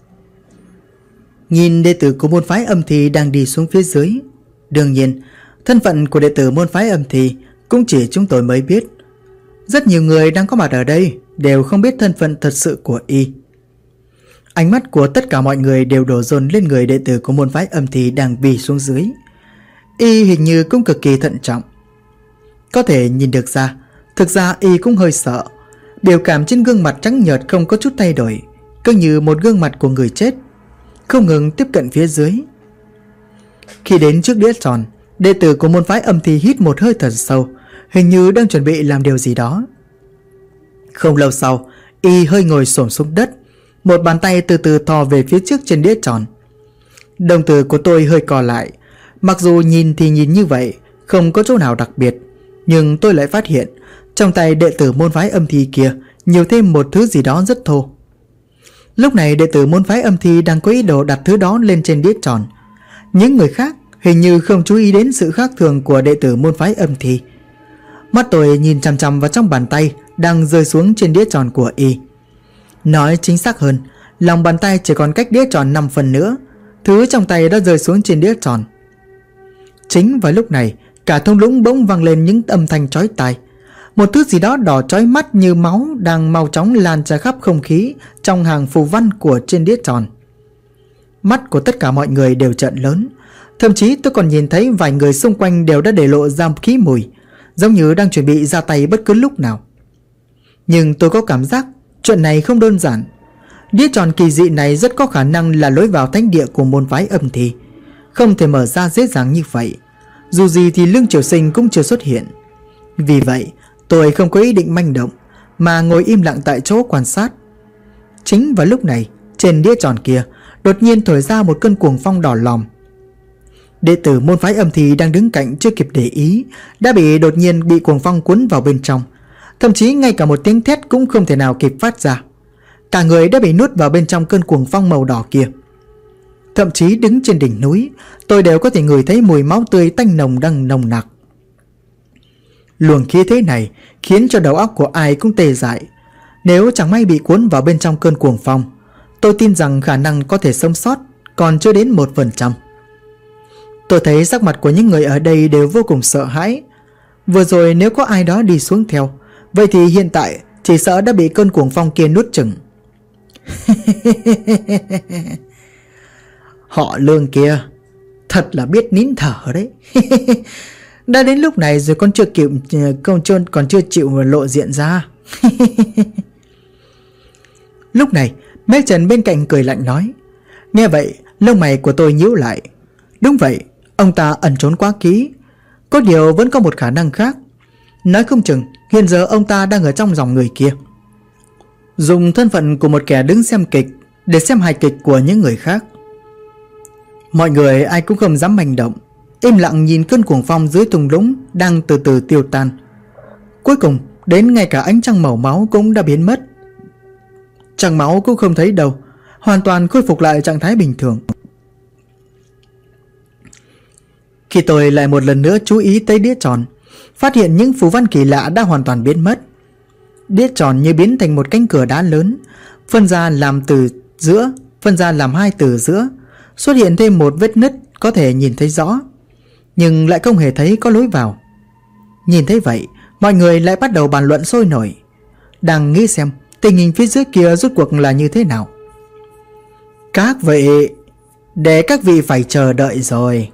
Nhìn đệ tử của môn phái âm thi đang đi xuống phía dưới. Đương nhiên, thân phận của đệ tử môn phái âm thi cũng chỉ chúng tôi mới biết. Rất nhiều người đang có mặt ở đây đều không biết thân phận thật sự của y. Ánh mắt của tất cả mọi người đều đổ dồn lên người đệ tử của môn phái âm thi đang đi xuống dưới. Y hình như cũng cực kỳ thận trọng. Có thể nhìn được ra, thực ra y cũng hơi sợ. Biểu cảm trên gương mặt trắng nhợt không có chút thay đổi, cứ như một gương mặt của người chết, không ngừng tiếp cận phía dưới. Khi đến trước đĩa tròn, đệ tử của môn phái âm thi hít một hơi thật sâu, hình như đang chuẩn bị làm điều gì đó. Không lâu sau, Y hơi ngồi xổm xuống đất, một bàn tay từ từ thò về phía trước trên đĩa tròn. Đồng tử của tôi hơi co lại. Mặc dù nhìn thì nhìn như vậy, không có chỗ nào đặc biệt, nhưng tôi lại phát hiện trong tay đệ tử môn phái âm thi kia nhiều thêm một thứ gì đó rất thô. Lúc này đệ tử môn phái âm thi đang có ý đồ đặt thứ đó lên trên đĩa tròn. Những người khác hình như không chú ý đến sự khác thường của đệ tử môn phái âm thi. Mắt tôi nhìn chằm chằm vào trong bàn tay đang rơi xuống trên đĩa tròn của Y. Nói chính xác hơn, lòng bàn tay chỉ còn cách đĩa tròn 5 phần nữa. Thứ trong tay đã rơi xuống trên đĩa tròn. Chính vào lúc này, cả thung lũng bỗng vang lên những âm thanh chói tai. Một thứ gì đó đỏ chói mắt như máu đang mau chóng lan ra khắp không khí trong hàng phù văn của trên đĩa tròn. Mắt của tất cả mọi người đều trợn lớn. Thậm chí tôi còn nhìn thấy vài người xung quanh đều đã để lộ ra khí mùi, giống như đang chuẩn bị ra tay bất cứ lúc nào. Nhưng tôi có cảm giác chuyện này không đơn giản. Đĩa tròn kỳ dị này rất có khả năng là lối vào thánh địa của môn phái âm thi, không thể mở ra dễ dàng như vậy. Dù gì thì Lương Triều Sinh cũng chưa xuất hiện. Vì vậy tôi không có ý định manh động, mà ngồi im lặng tại chỗ quan sát. Chính vào lúc này, trên đĩa tròn kia đột nhiên thổi ra một cơn cuồng phong đỏ lòm. Đệ tử môn phái âm thi đang đứng cạnh chưa kịp để ý đã đột nhiên bị cuồng phong cuốn vào bên trong. Thậm chí ngay cả một tiếng thét cũng không thể nào kịp phát ra. Cả người đã bị nuốt vào bên trong cơn cuồng phong màu đỏ kia. Thậm chí đứng trên đỉnh núi, tôi đều có thể ngửi thấy mùi máu tươi tanh nồng đang nồng nặc. Luồng khí thế này khiến cho đầu óc của ai cũng tê dại. Nếu chẳng may bị cuốn vào bên trong cơn cuồng phong, tôi tin rằng khả năng có thể sống sót còn chưa đến 1%. Tôi thấy sắc mặt của những người ở đây đều vô cùng sợ hãi. Vừa rồi nếu có ai đó đi xuống theo, vậy thì hiện tại chỉ sợ đã bị cơn cuồng phong kia nuốt chửng. Họ Lương kia thật là biết nín thở đấy. Đã đến lúc này rồi còn chưa chịu lộ diện ra. Lúc này Mễ Trần bên cạnh cười lạnh nói. Nghe vậy lông mày của tôi nhíu lại. Đúng vậy, ông ta ẩn trốn quá kỹ. Có điều vẫn có một khả năng khác. Nói không chừng hiện giờ ông ta đang ở trong dòng người kia, dùng thân phận của một kẻ đứng xem kịch để xem hài kịch của những người khác. Mọi người ai cũng không dám manh động, im lặng nhìn cơn cuồng phong dưới thung lũng đang từ từ tiêu tan. Cuối cùng đến ngay cả ánh trăng màu máu cũng đã biến mất. Trăng máu cũng không thấy đâu, hoàn toàn khôi phục lại trạng thái bình thường. Khi tôi lại một lần nữa chú ý tới đĩa tròn, phát hiện những phù văn kỳ lạ đã hoàn toàn biến mất. Đĩa tròn như biến thành một cánh cửa đá lớn, phân ra làm hai từ giữa, xuất hiện thêm một vết nứt có thể nhìn thấy rõ, nhưng lại không hề thấy có lối vào. Nhìn thấy vậy, mọi người lại bắt đầu bàn luận sôi nổi, đang nghĩ xem tình hình phía dưới kia rốt cuộc là như thế nào. Các vị, để các vị phải chờ đợi rồi.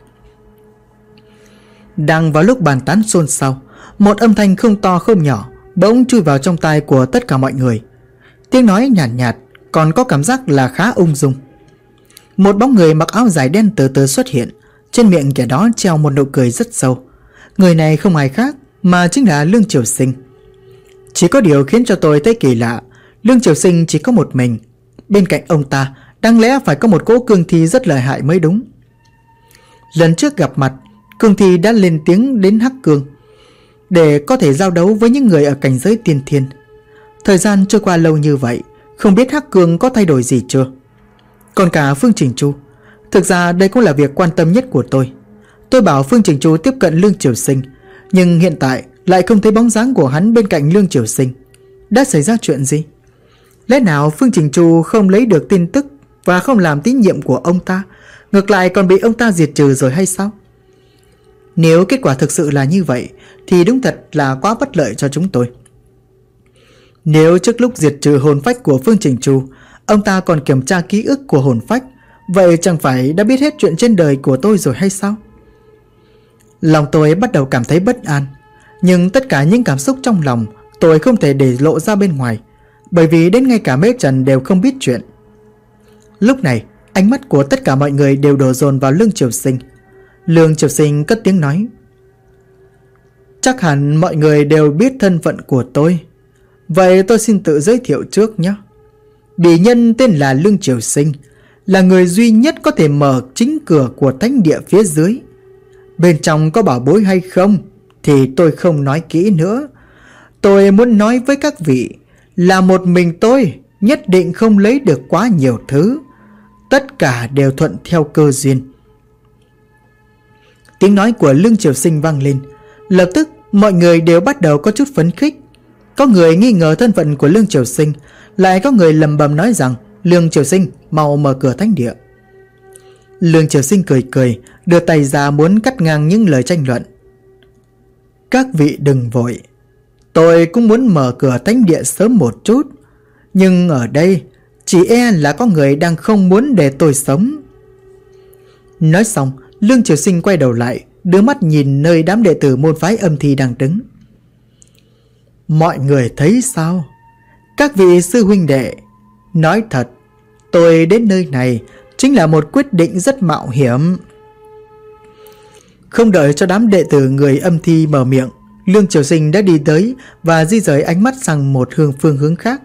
Đang vào lúc bàn tán xôn xao, một âm thanh không to không nhỏ bỗng chui vào trong tai của tất cả mọi người. Tiếng nói nhàn nhạt, còn có cảm giác là khá ung dung. Một bóng người mặc áo dài đen từ từ xuất hiện. Trên miệng kẻ đó treo một nụ cười rất sâu. Người này không ai khác mà chính là Lương Triều Sinh. Chỉ có điều khiến cho tôi thấy kỳ lạ, Lương Triều Sinh chỉ có một mình. Bên cạnh ông ta đáng lẽ phải có một cỗ cương thi rất lợi hại mới đúng. Lần trước gặp mặt, cương thi đã lên tiếng đến Hắc Cương để có thể giao đấu với những người ở cảnh giới tiên thiên. Thời gian trôi qua lâu như vậy, không biết Hắc Cương có thay đổi gì chưa. Còn cả Phương Trình Chu, thực ra đây cũng là việc quan tâm nhất của tôi. Tôi bảo Phương Trình Chu tiếp cận Lương Triều Sinh, nhưng hiện tại lại không thấy bóng dáng của hắn bên cạnh Lương Triều Sinh. Đã xảy ra chuyện gì? Lẽ nào Phương Trình Chu không lấy được tin tức và không làm tín nhiệm của ông ta, ngược lại còn bị ông ta diệt trừ rồi hay sao? Nếu kết quả thực sự là như vậy thì đúng thật là quá bất lợi cho chúng tôi. Nếu trước lúc diệt trừ hồn phách của Phương Trình Chu, ông ta còn kiểm tra ký ức của hồn phách, vậy chẳng phải đã biết hết chuyện trên đời của tôi rồi hay sao? Lòng tôi bắt đầu cảm thấy bất an, nhưng tất cả những cảm xúc trong lòng tôi không thể để lộ ra bên ngoài, bởi vì đến ngay cả Mễ Trần đều không biết chuyện. Lúc này ánh mắt của tất cả mọi người đều đổ dồn vào Lương Triều Sinh. Lương Triều Sinh cất tiếng nói. Chắc hẳn mọi người đều biết thân phận của tôi. Vậy tôi xin tự giới thiệu trước nhé. Bỉ nhân tên là Lương Triều Sinh, là người duy nhất có thể mở chính cửa của thánh địa phía dưới. Bên trong có bảo bối hay không thì tôi không nói kỹ nữa. Tôi muốn nói với các vị là một mình tôi nhất định không lấy được quá nhiều thứ. Tất cả đều thuận theo cơ duyên. Tiếng nói của Lương Triều Sinh vang lên. Lập tức mọi người đều bắt đầu có chút phấn khích. Có người nghi ngờ thân phận của Lương Triều Sinh, lại có người lầm bầm nói rằng Lương Triều Sinh mau mở cửa thánh địa. Lương Triều Sinh cười cười, đưa tay ra muốn cắt ngang những lời tranh luận. Các vị đừng vội, tôi cũng muốn mở cửa thánh địa sớm một chút, nhưng ở đây chỉ e là có người đang không muốn để tôi sống. Nói xong, Lương Triều Sinh quay đầu lại, đưa mắt nhìn nơi đám đệ tử môn phái Âm Thi đang đứng. Mọi người thấy sao? Các vị sư huynh đệ, nói thật, tôi đến nơi này chính là một quyết định rất mạo hiểm. Không đợi cho đám đệ tử người Âm Thi mở miệng, Lương Triều Sinh đã đi tới và di rời ánh mắt sang một phương hướng khác.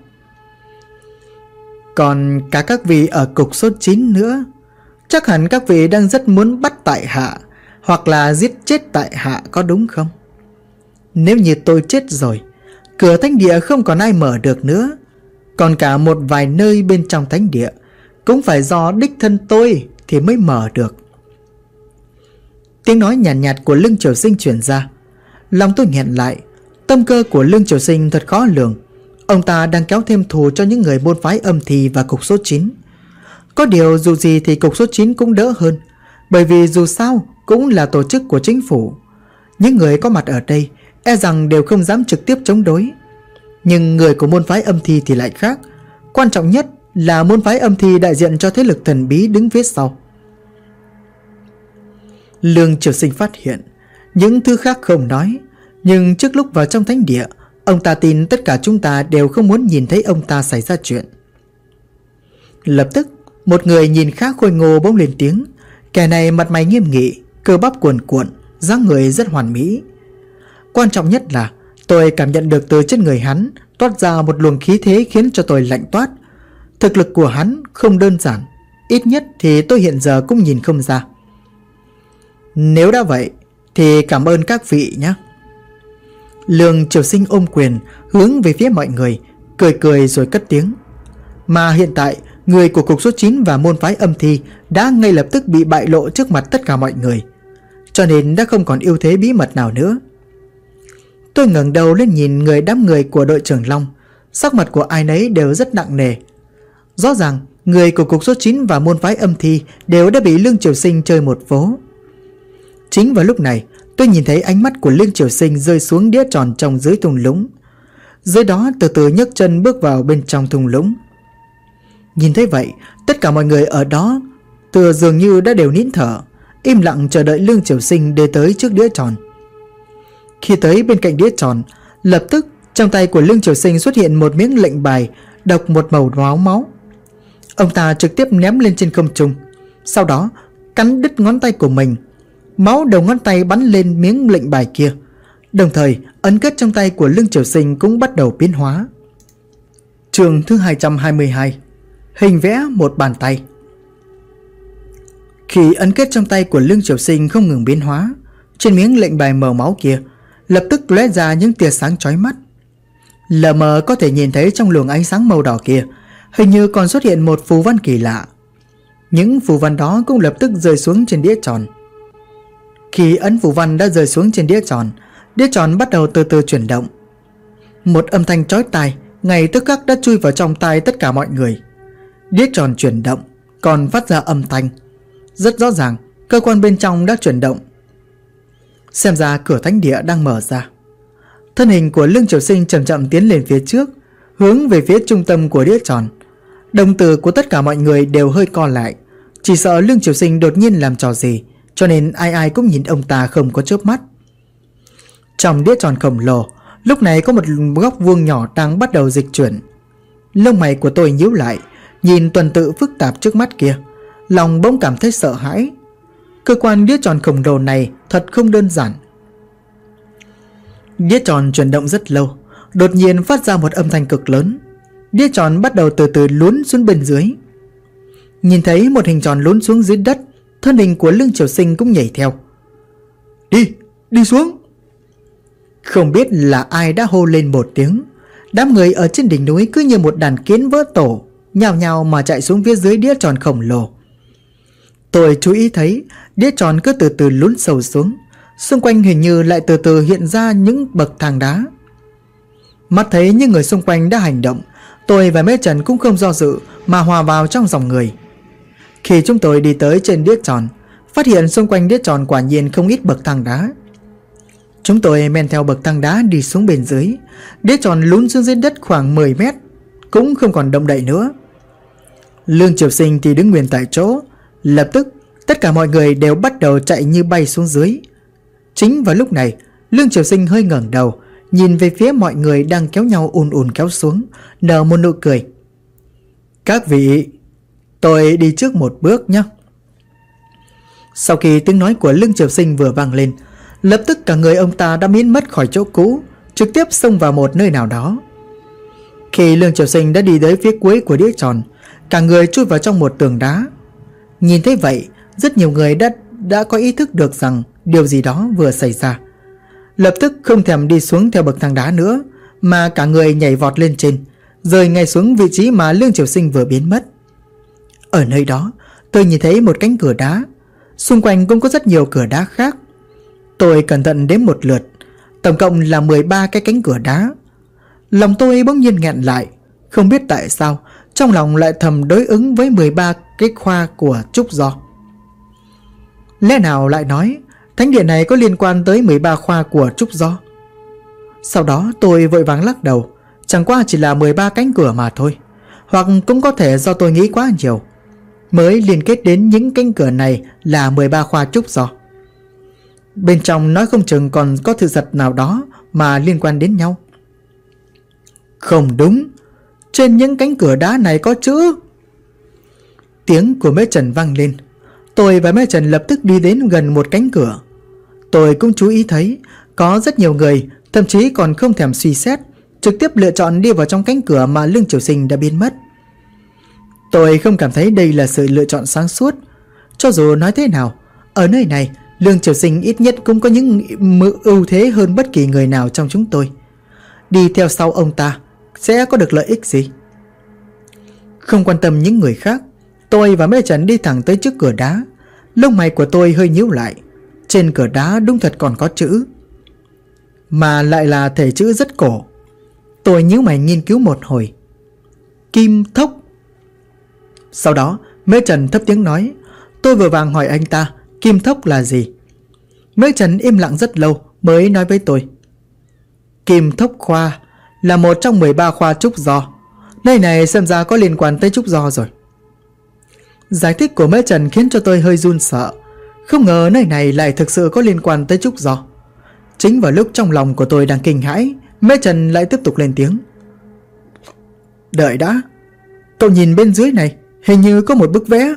Còn cả các vị ở cục số 9 nữa, chắc hẳn các vị đang rất muốn bắt tại hạ hoặc là giết chết tại hạ, có đúng không? Nếu như tôi chết rồi, cửa thánh địa không còn ai mở được nữa. Còn cả một vài nơi bên trong thánh địa cũng phải do đích thân tôi thì mới mở được. Tiếng nói nhàn nhạt của Lương Triều Sinh truyền ra. Lòng tôi nghẹn lại. Tâm cơ của Lương Triều Sinh thật khó lường. Ông ta đang kéo thêm thù cho những người môn phái Âm Thi và cục số 9. Có điều dù gì thì cục số 9 cũng đỡ hơn, bởi vì dù sao cũng là tổ chức của chính phủ. Những người có mặt ở đây e rằng đều không dám trực tiếp chống đối. Nhưng người của môn phái Âm Thi thì lại khác. Quan trọng nhất là môn phái Âm Thi đại diện cho thế lực thần bí đứng phía sau. Lương Triều Sinh phát hiện những thứ khác không nói, nhưng trước lúc vào trong thánh địa, ông ta tin tất cả chúng ta đều không muốn nhìn thấy ông ta xảy ra chuyện. Lập tức một người nhìn khá khôi ngô bỗng lên tiếng. Kẻ này mặt mày nghiêm nghị, cơ bắp cuồn cuộn, dáng người rất hoàn mỹ. Quan trọng nhất là tôi cảm nhận được từ trên người hắn toát ra một luồng khí thế khiến cho tôi lạnh toát. Thực lực của hắn không đơn giản, ít nhất thì tôi hiện giờ cũng nhìn không ra. Nếu đã vậy thì cảm ơn các vị nhé. Lương Triều Sinh ôm quyền hướng về phía mọi người, cười cười rồi cất tiếng. Mà hiện tại người của cục số 9 và môn phái Âm Thi đã ngay lập tức bị bại lộ trước mặt tất cả mọi người, cho nên đã không còn ưu thế bí mật nào nữa. Tôi ngẩng đầu lên nhìn đám người của đội trưởng Long. Sắc mặt của ai nấy đều rất nặng nề. Rõ ràng người của cục số 9 và môn phái Âm Thi đều đã bị Lương Triều Sinh chơi một vố. Chính vào lúc này, tôi nhìn thấy ánh mắt của Lương Triều Sinh rơi xuống đĩa tròn trong dưới thung lũng. Dưới đó từ từ nhấc chân bước vào bên trong thung lũng. Nhìn thấy vậy, tất cả mọi người ở đó dường như đã đều nín thở, im lặng chờ đợi Lương Triều Sinh đi tới trước đĩa tròn. Khi tới bên cạnh đĩa tròn, lập tức trong tay của Lương Triều Sinh xuất hiện một miếng lệnh bài đọc một màu máu. Ông ta trực tiếp ném lên trên không trung, sau đó cắn đứt ngón tay của mình. Máu đầu ngón tay bắn lên miếng lệnh bài kia. Đồng thời ấn kết trong tay của Lương Triều Sinh cũng bắt đầu biến hóa. Chương thứ 222. Hình vẽ một bàn tay. Khi ấn kết trong tay của Lương Triều Sinh không ngừng biến hóa, trên miếng lệnh bài mờ máu kia lập tức lóe ra những tia sáng chói mắt. Lờ mờ có thể nhìn thấy trong luồng ánh sáng màu đỏ kia hình như còn xuất hiện một phù văn kỳ lạ. Những phù văn đó cũng lập tức rơi xuống trên đĩa tròn. Khi ấn phù văn đã rơi xuống trên đĩa tròn bắt đầu từ từ chuyển động. Một âm thanh chói tai ngay tức khắc đã chui vào trong tai tất cả mọi người. Đĩa tròn chuyển động còn phát ra âm thanh. Rất rõ ràng cơ quan bên trong đã chuyển động. Xem ra cửa thánh địa đang mở ra. Thân hình của Lương Triều Sinh chậm chậm tiến lên phía trước, hướng về phía trung tâm của đĩa tròn. Đồng tử của tất cả mọi người đều hơi co lại, chỉ sợ Lương Triều Sinh đột nhiên làm trò gì, cho nên ai ai cũng nhìn ông ta không có chớp mắt. Trong đĩa tròn khổng lồ, lúc này có một góc vuông nhỏ đang bắt đầu dịch chuyển. Lông mày của tôi nhíu lại, nhìn tuần tự phức tạp trước mắt kia, lòng bỗng cảm thấy sợ hãi. Cơ quan đĩa tròn khổng lồ này thật không đơn giản. Đĩa tròn chuyển động rất lâu, đột nhiên phát ra một âm thanh cực lớn. Đĩa tròn bắt đầu từ từ lún xuống bên dưới. Nhìn thấy một hình tròn lún xuống dưới đất, thân hình của Lương Triều Sinh cũng nhảy theo. Đi xuống. Không biết là ai đã hô lên một tiếng. Đám người ở trên đỉnh núi cứ như một đàn kiến vỡ tổ, nhào nhào mà chạy xuống phía dưới đĩa tròn khổng lồ. Tôi chú ý thấy đĩa tròn cứ từ từ lún sâu xuống, xung quanh hình như lại từ từ hiện ra những bậc thang đá. Mắt thấy những người xung quanh đã hành động, tôi và Mễ Trần cũng không do dự mà hòa vào trong dòng người. Khi chúng tôi đi tới trên đĩa tròn, phát hiện xung quanh đĩa tròn quả nhiên không ít bậc thang đá. Chúng tôi men theo bậc thang đá đi xuống bên dưới. Đĩa tròn lún xuống dưới đất khoảng 10 mét, cũng không còn động đậy nữa. Lương Triều Sinh thì đứng nguyên tại chỗ. Lập tức tất cả mọi người đều bắt đầu chạy như bay xuống dưới. Chính vào lúc này, Lương Triều Sinh hơi ngẩng đầu, nhìn về phía mọi người đang kéo nhau ùn ùn kéo xuống, nở một nụ cười. Các vị, tôi đi trước một bước nhé. Sau khi tiếng nói của Lương Triều Sinh vừa vang lên, lập tức cả người ông ta đã biến mất khỏi chỗ cũ, trực tiếp xông vào một nơi nào đó. Khi Lương Triều Sinh đã đi tới phía cuối của đĩa tròn, cả người chui vào trong một tường đá. Nhìn thấy vậy, rất nhiều người đã có ý thức được rằng điều gì đó vừa xảy ra. Lập tức không thèm đi xuống theo bậc thang đá nữa, mà cả người nhảy vọt lên trên, rơi ngay xuống vị trí mà Lương Triều Sinh vừa biến mất. Ở nơi đó, tôi nhìn thấy một cánh cửa đá. Xung quanh cũng có rất nhiều cửa đá khác. Tôi cẩn thận đếm một lượt, tổng cộng là 13 cái cánh cửa đá. Lòng tôi bỗng nhiên nghẹn lại. Không biết tại sao trong lòng lại thầm đối ứng với 13 cái khoa của Trúc Do. Lẽ nào lại nói thánh địa này có liên quan tới 13 khoa của Trúc Do? Sau đó tôi vội vàng lắc đầu. Chẳng qua chỉ là 13 cánh cửa mà thôi. Hoặc cũng có thể do tôi nghĩ quá nhiều, mới liên kết đến những cánh cửa này là 13 khoa Trúc Do. Bên trong nói không chừng còn có sự thật nào đó mà liên quan đến nhau. Không đúng, trên những cánh cửa đá này có chữ. Tiếng của Mễ Trần vang lên. Tôi và Mễ Trần lập tức đi đến gần một cánh cửa. Tôi cũng chú ý thấy có rất nhiều người, thậm chí còn không thèm suy xét, trực tiếp lựa chọn đi vào trong cánh cửa mà Lương Triều Sinh đã biến mất. Tôi không cảm thấy đây là sự lựa chọn sáng suốt. Cho dù nói thế nào, ở nơi này Lương Triều Sinh ít nhất cũng có những ưu thế hơn bất kỳ người nào trong chúng tôi. Đi theo sau ông ta sẽ có được lợi ích gì? Không quan tâm những người khác, tôi và Mễ Trần đi thẳng tới trước cửa đá. Lông mày của tôi hơi nhíu lại. Trên cửa đá đúng thật còn có chữ, mà lại là thể chữ rất cổ. Tôi nhíu mày nghiên cứu một hồi. Kim Thốc. Sau đó Mễ Trần thấp tiếng nói. Tôi vừa vàng hỏi anh ta Kim Thốc là gì. Mễ Trần im lặng rất lâu mới nói với tôi. Kim Thốc khoa là một trong 13 khoa Trúc Do. Nơi này xem ra có liên quan tới Trúc Do rồi. Giải thích của Mễ Trần khiến cho tôi hơi run sợ. Không ngờ nơi này lại thực sự có liên quan tới Trúc Do. Chính vào lúc trong lòng của tôi đang kinh hãi, Mễ Trần lại tiếp tục lên tiếng. Đợi đã, cậu nhìn bên dưới này, hình như có một bức vẽ.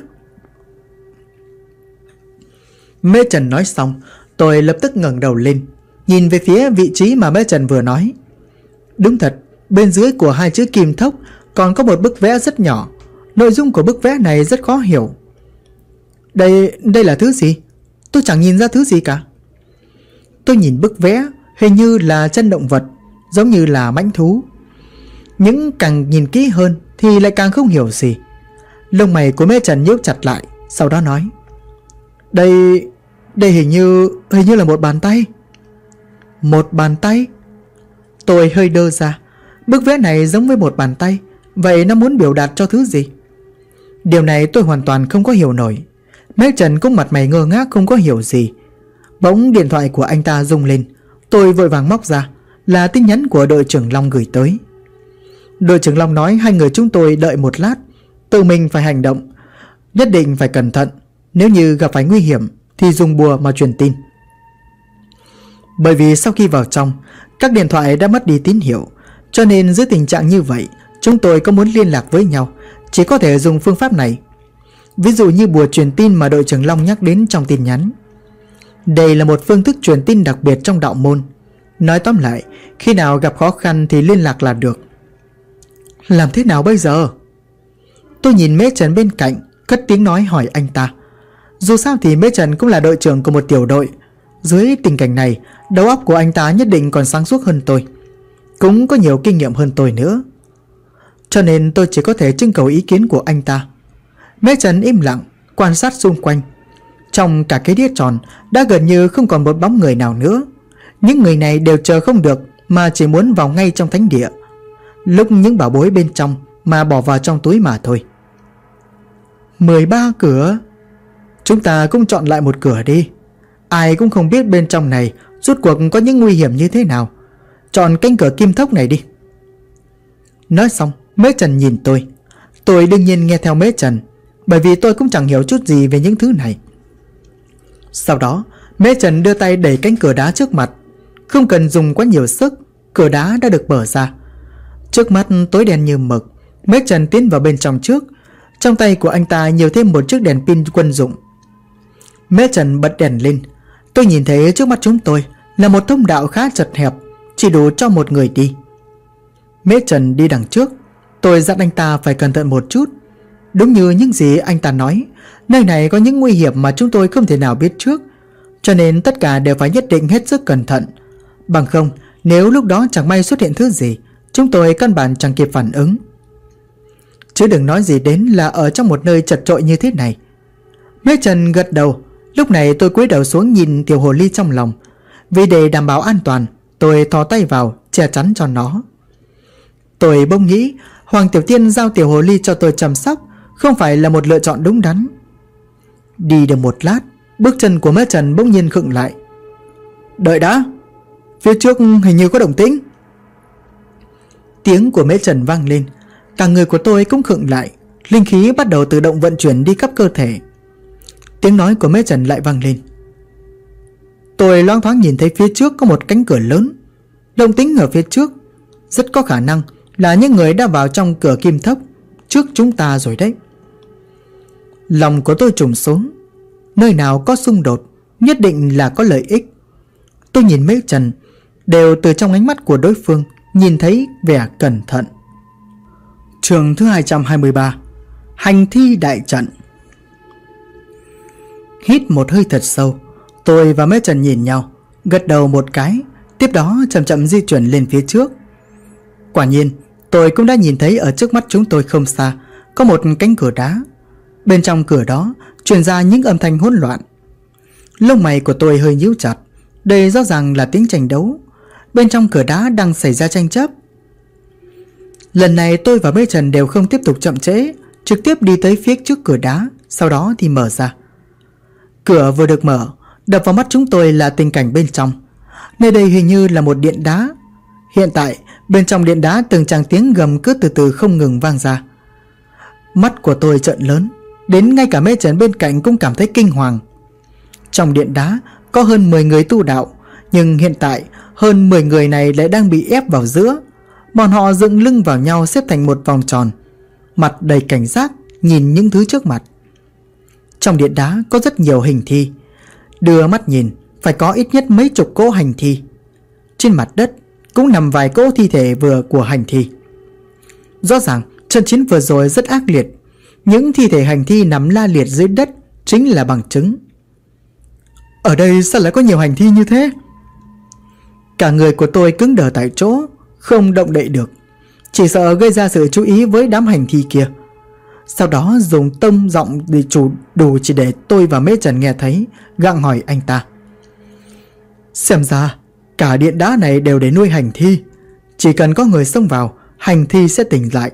Mễ Trần nói xong, tôi lập tức ngẩng đầu lên, nhìn về phía vị trí mà Mễ Trần vừa nói. Đúng thật, bên dưới của hai chữ Kim Thốc còn có một bức vẽ rất nhỏ. Nội dung của bức vẽ này rất khó hiểu. Đây là thứ gì? Tôi chẳng nhìn ra thứ gì cả. Tôi nhìn bức vẽ, hình như là chân động vật, giống như là mãnh thú. Nhưng càng nhìn kỹ hơn thì lại càng không hiểu gì. Lông mày của Mễ Trần nhíu chặt lại, sau đó nói. Đây hình như là một bàn tay. Một bàn tay? Tôi hơi đơ ra. Bức vẽ này giống với một bàn tay, vậy nó muốn biểu đạt cho thứ gì? Điều này tôi hoàn toàn không có hiểu nổi. Mễ Trần cũng mặt mày ngơ ngác không có hiểu gì. Bỗng điện thoại của anh ta rung lên. Tôi vội vàng móc ra, là tin nhắn của đội trưởng Long gửi tới. Đội trưởng Long nói hai người chúng tôi đợi một lát, tự mình phải hành động, nhất định phải cẩn thận, nếu như gặp phải nguy hiểm thì dùng bùa mà truyền tin. Bởi vì sau khi vào trong, các điện thoại đã mất đi tín hiệu, cho nên dưới tình trạng như vậy, chúng tôi có muốn liên lạc với nhau chỉ có thể dùng phương pháp này. Ví dụ như bùa truyền tin mà đội trưởng Long nhắc đến trong tin nhắn. Đây là một phương thức truyền tin đặc biệt trong đạo môn. Nói tóm lại, khi nào gặp khó khăn thì liên lạc là được. Làm thế nào bây giờ? Tôi nhìn Mễ Trần bên cạnh, cất tiếng nói hỏi anh ta. Dù sao thì Mễ Trần cũng là đội trưởng của một tiểu đội. Dưới tình cảnh này, đầu óc của anh ta nhất định còn sáng suốt hơn tôi, cũng có nhiều kinh nghiệm hơn tôi nữa. Cho nên tôi chỉ có thể trưng cầu ý kiến của anh ta. Mễ Trần im lặng quan sát xung quanh. Trong cả cái đĩa tròn đã gần như không còn một bóng người nào nữa. Những người này đều chờ không được mà chỉ muốn vào ngay trong thánh địa, lúc những bảo bối bên trong mà bỏ vào trong túi mà thôi. 13 cửa. Chúng ta cũng chọn lại một cửa đi. Ai cũng không biết bên trong này rốt cuộc có những nguy hiểm như thế nào. Chọn cánh cửa kim thốc này đi. Nói xong, Mễ Trần nhìn tôi. Tôi đương nhiên nghe theo Mễ Trần, bởi vì tôi cũng chẳng hiểu chút gì về những thứ này. Sau đó, Mễ Trần đưa tay đẩy cánh cửa đá trước mặt. Không cần dùng quá nhiều sức, cửa đá đã được mở ra. Trước mắt tối đen như mực. Mễ Trần tiến vào bên trong trước. Trong tay của anh ta nhiều thêm một chiếc đèn pin quân dụng. Mễ Trần bật đèn lên. Tôi nhìn thấy trước mắt chúng tôi là một thông đạo khá chật hẹp, chỉ đủ cho một người đi. Mễ Trần đi đằng trước. Tôi dặn anh ta phải cẩn thận một chút. Đúng như những gì anh ta nói, nơi này có những nguy hiểm mà chúng tôi không thể nào biết trước, cho nên tất cả đều phải nhất định hết sức cẩn thận. Bằng không, nếu lúc đó chẳng may xuất hiện thứ gì, chúng tôi căn bản chẳng kịp phản ứng. Chứ đừng nói gì đến là ở trong một nơi chật chội như thế này. Mễ Trần gật đầu. Lúc này tôi cúi đầu xuống nhìn tiểu hồ ly trong lòng. Vì để đảm bảo an toàn, tôi thò tay vào che chắn cho nó. Tôi bỗng nghĩ Hoàng Tiểu Tiên giao tiểu hồ ly cho tôi chăm sóc không phải là một lựa chọn đúng đắn. Đi được một lát, bước chân của Mễ Trần bỗng nhiên khựng lại. Đợi đã, phía trước hình như có động tĩnh. Tiếng của Mễ Trần vang lên. Cả người của tôi cũng khựng lại. Linh khí bắt đầu tự động vận chuyển đi khắp cơ thể. Tiếng nói của Mễ Trần lại vang lên. Tôi loáng thoáng nhìn thấy phía trước có một cánh cửa lớn. Động tĩnh ở phía trước rất có khả năng là những người đã vào trong cửa kim thốc trước chúng ta rồi đấy. Lòng của tôi trùng xuống. Nơi nào có xung đột nhất định là có lợi ích. Tôi nhìn Mễ Trần, đều từ trong ánh mắt của đối phương nhìn thấy vẻ cẩn thận. Chương thứ 223. Hành thi đại trận. Hít một hơi thật sâu, tôi và Mễ Trần nhìn nhau, gật đầu một cái, tiếp đó chậm chậm di chuyển lên phía trước. Quả nhiên, tôi cũng đã nhìn thấy ở trước mắt chúng tôi không xa có một cánh cửa đá. Bên trong cửa đó truyền ra những âm thanh hỗn loạn. Lông mày của tôi hơi nhíu chặt. Đây rõ ràng là tiếng tranh đấu. Bên trong cửa đá đang xảy ra tranh chấp. Lần này tôi và Mễ Trần đều không tiếp tục chậm trễ, trực tiếp đi tới phía trước cửa đá, sau đó thì mở ra. Cửa vừa được mở, đập vào mắt chúng tôi là tình cảnh bên trong. Nơi đây hình như là một điện đá. Hiện tại bên trong điện đá từng tràng tiếng gầm cứ từ từ không ngừng vang ra. Mắt của tôi trợn lớn, đến ngay cả Mễ Trần bên cạnh cũng cảm thấy kinh hoàng. Trong điện đá có hơn 10 người tu đạo, nhưng hiện tại hơn 10 người này lại đang bị ép vào giữa. Bọn họ dựng lưng vào nhau xếp thành một vòng tròn, mặt đầy cảnh giác nhìn những thứ trước mặt. Trong điện đá có rất nhiều hình thi. Đưa mắt nhìn phải có ít nhất mấy chục cỗ hành thi. Trên mặt đất cũng nằm vài cỗ thi thể vừa của hành thi. Rõ ràng trận chiến vừa rồi rất ác liệt. Những thi thể hành thi nằm la liệt dưới đất chính là bằng chứng. Ở đây sao lại có nhiều hành thi như thế? Cả người của tôi cứng đờ tại chỗ, không động đậy được, chỉ sợ gây ra sự chú ý với đám hành thi kia. Sau đó dùng tông giọng để đủ chỉ để tôi và Mễ Trần nghe thấy, gặng hỏi anh ta. Xem ra cả điện đá này đều để nuôi hành thi. Chỉ cần có người xông vào, hành thi sẽ tỉnh lại.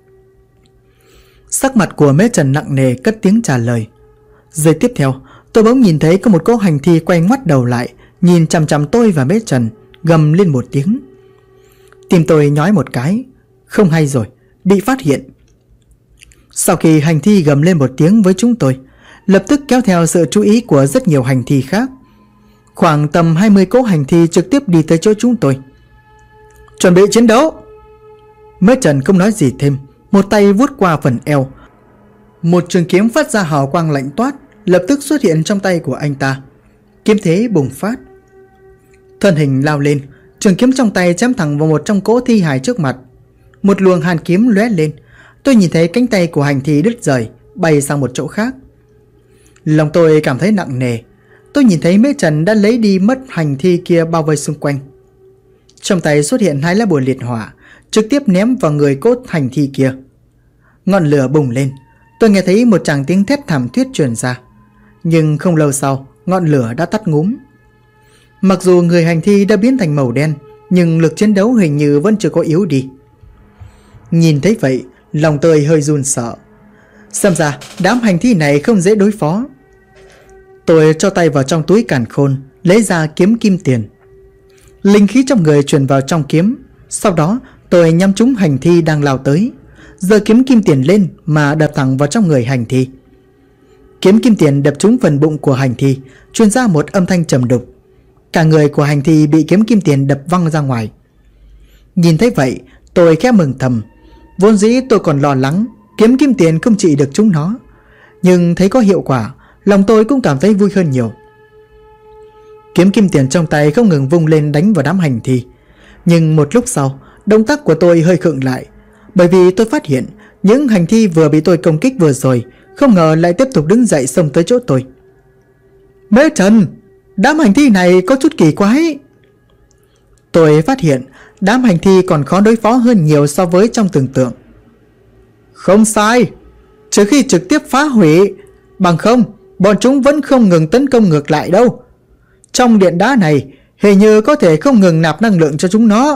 Sắc mặt của Mễ Trần nặng nề cất tiếng trả lời. Giây tiếp theo, tôi bỗng nhìn thấy có một cỗ hành thi quay ngoắt đầu lại, nhìn chằm chằm tôi và Mễ Trần, gầm lên một tiếng. Tim tôi nhói một cái. Không hay rồi, bị phát hiện. Sau khi hành thi gầm lên một tiếng với chúng tôi, lập tức kéo theo sự chú ý của rất nhiều hành thi khác. Khoảng tầm 20 cỗ hành thi trực tiếp đi tới chỗ chúng tôi. Chuẩn bị chiến đấu. Mễ Trần không nói gì thêm, một tay vuốt qua phần eo. Một trường kiếm phát ra hào quang lạnh toát lập tức xuất hiện trong tay của anh ta. Kiếm thế bùng phát. Thân hình lao lên, Trường kiếm trong tay chém thẳng vào một trong cỗ thi hài trước mặt. Một luồng hàn kiếm lóe lên. Tôi nhìn thấy cánh tay của hành thi đứt rời, bay sang một chỗ khác. Lòng tôi cảm thấy nặng nề. Tôi nhìn thấy Mễ Trần đã lấy đi mất hành thi kia bao vây xung quanh. Trong tay xuất hiện 2 lá bùa liệt hỏa, trực tiếp ném vào người cốt hành thi kia. Ngọn lửa bùng lên. Tôi nghe thấy một tràng tiếng thét thảm thiết truyền ra. Nhưng không lâu sau, ngọn lửa đã tắt ngúm. Mặc dù người hành thi đã biến thành màu đen, nhưng lực chiến đấu hình như vẫn chưa có yếu đi. Nhìn thấy vậy, lòng tôi hơi run sợ. Xem ra đám hành thi này không dễ đối phó. Tôi cho tay vào trong túi càn khôn, lấy ra kiếm kim tiền. Linh khí trong người truyền vào trong kiếm. Sau đó tôi nhắm trúng hành thi đang lao tới, giơ kiếm kim tiền lên mà đập thẳng vào trong người hành thi. Kiếm kim tiền đập trúng phần bụng của hành thi, truyền ra một âm thanh trầm đục. Cả người của hành thi bị kiếm kim tiền đập văng ra ngoài. Nhìn thấy vậy, tôi khẽ mừng thầm. Vốn dĩ tôi còn lo lắng kiếm kim tiền không trị được chúng nó, nhưng thấy có hiệu quả, lòng tôi cũng cảm thấy vui hơn nhiều. Kiếm kim tiền trong tay không ngừng vung lên đánh vào đám hành thi. Nhưng một lúc sau, động tác của tôi hơi khựng lại, bởi vì tôi phát hiện những hành thi vừa bị tôi công kích vừa rồi không ngờ lại tiếp tục đứng dậy xông tới chỗ tôi. Mễ Trần, đám hành thi này có chút kỳ quái. Tôi phát hiện đám hành thi còn khó đối phó hơn nhiều so với trong tưởng tượng. Không sai, trừ khi trực tiếp phá hủy, bằng không bọn chúng vẫn không ngừng tấn công ngược lại đâu. Trong điện đá này hình như có thể không ngừng nạp năng lượng cho chúng nó.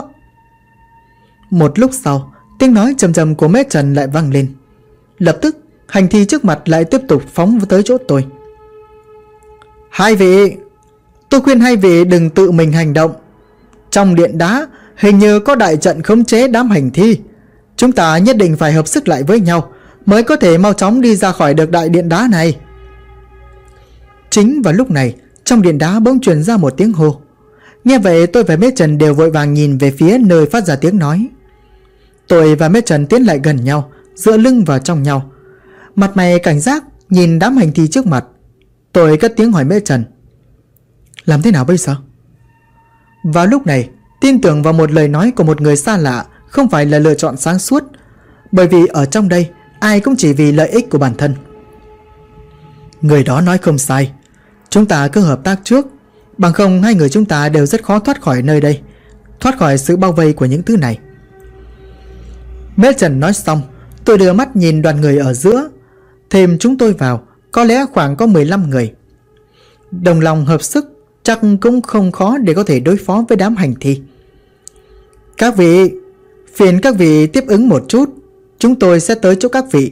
Một lúc sau, tiếng nói trầm trầm của Mễ Trần lại vang lên. Lập tức hành thi trước mặt lại tiếp tục phóng tới chỗ tôi. Hai vị, tôi khuyên hai vị đừng tự mình hành động. Trong điện đá hình như có đại trận khống chế đám hành thi. Chúng ta nhất định phải hợp sức lại với nhau mới có thể mau chóng đi ra khỏi được đại điện đá này. Chính vào lúc này, trong điện đá bỗng truyền ra một tiếng hô. Nghe vậy, tôi và Mễ Trần đều vội vàng nhìn về phía nơi phát ra tiếng nói. Tôi và Mễ Trần tiến lại gần nhau, dựa lưng vào trong nhau, mặt mày cảnh giác nhìn đám hành thi trước mặt. Tôi cất tiếng hỏi Mễ Trần: làm thế nào bây giờ? Vào lúc này, tin tưởng vào một lời nói của một người xa lạ không phải là lựa chọn sáng suốt, bởi vì ở trong đây ai cũng chỉ vì lợi ích của bản thân. Người đó nói không sai, chúng ta cứ hợp tác trước, bằng không hai người chúng ta đều rất khó thoát khỏi nơi đây, thoát khỏi sự bao vây của những thứ này. Mễ Trần nói xong, tôi đưa mắt nhìn đoàn người ở giữa. Thêm chúng tôi vào, có lẽ khoảng có 15 người. Đồng lòng hợp sức, chắc cũng không khó để có thể đối phó với đám hành thi. Các vị, phiền các vị tiếp ứng một chút, chúng tôi sẽ tới chỗ các vị.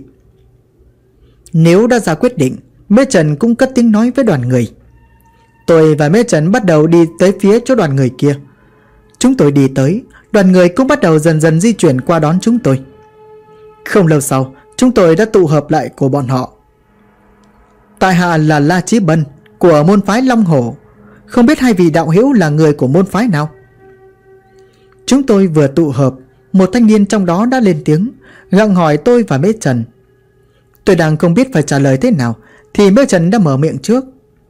Nếu đã ra quyết định, Mễ Trần cũng cất tiếng nói với đoàn người. Tôi và Mễ Trần bắt đầu đi tới phía chỗ đoàn người kia. Chúng tôi đi tới, đoàn người cũng bắt đầu dần dần di chuyển qua đón chúng tôi. Không lâu sau, chúng tôi đã tụ hợp lại của bọn họ. Tại hạ là La Chí Bân của môn phái Long Hổ. Không biết hai vị đạo hữu là người của môn phái nào? Chúng tôi vừa tụ hợp, một thanh niên trong đó đã lên tiếng, gặng hỏi tôi và Mễ Trần. Tôi đang không biết phải trả lời thế nào thì Mễ Trần đã mở miệng trước.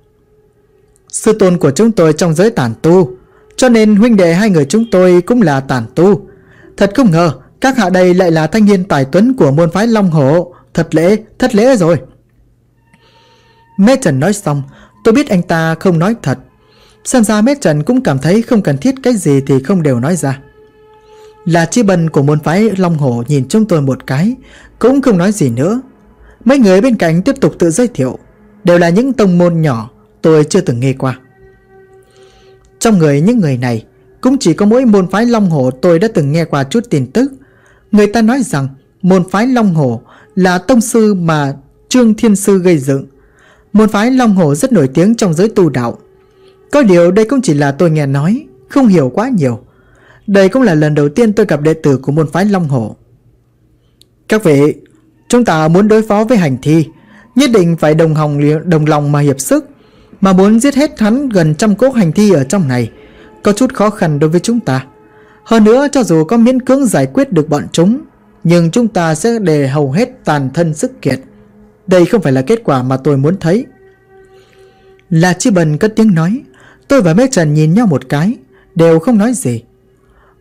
Sư tôn của chúng tôi trong giới tản tu, cho nên huynh đệ hai người chúng tôi cũng là tản tu. Thật không ngờ các hạ đây lại là thanh niên tài tuấn của môn phái Long Hổ. Thất lễ rồi. Mễ Trần nói xong, tôi biết anh ta không nói thật. Xem ra Mễ Trần cũng cảm thấy không cần thiết cái gì thì không đều nói ra. Là Chí Bân của môn phái Long Hổ nhìn chúng tôi một cái, cũng không nói gì nữa. Mấy người bên cạnh tiếp tục tự giới thiệu, đều là những tông môn nhỏ tôi chưa từng nghe qua. Trong người những người này, cũng chỉ có mỗi môn phái Long Hổ tôi đã từng nghe qua chút tin tức. Người ta nói rằng môn phái Long Hổ là tông sư mà Trương Thiên Sư gây dựng. Môn phái Long Hổ rất nổi tiếng trong giới tu đạo. Có điều đây cũng chỉ là tôi nghe nói, không hiểu quá nhiều. Đây cũng là lần đầu tiên tôi gặp đệ tử của môn phái Long Hổ. Các vị, chúng ta muốn đối phó với hành thi, nhất định phải đồng lòng mà hiệp sức. Mà muốn giết hết hắn gần 100 cỗ hành thi ở trong này có chút khó khăn đối với chúng ta. Hơn nữa, cho dù có miễn cưỡng giải quyết được bọn chúng, nhưng chúng ta sẽ để hầu hết tàn thân sức kiệt. Đây không phải là kết quả mà tôi muốn thấy. La Chí Bân cất tiếng nói. Tôi và Mễ Trần nhìn nhau một cái, đều không nói gì.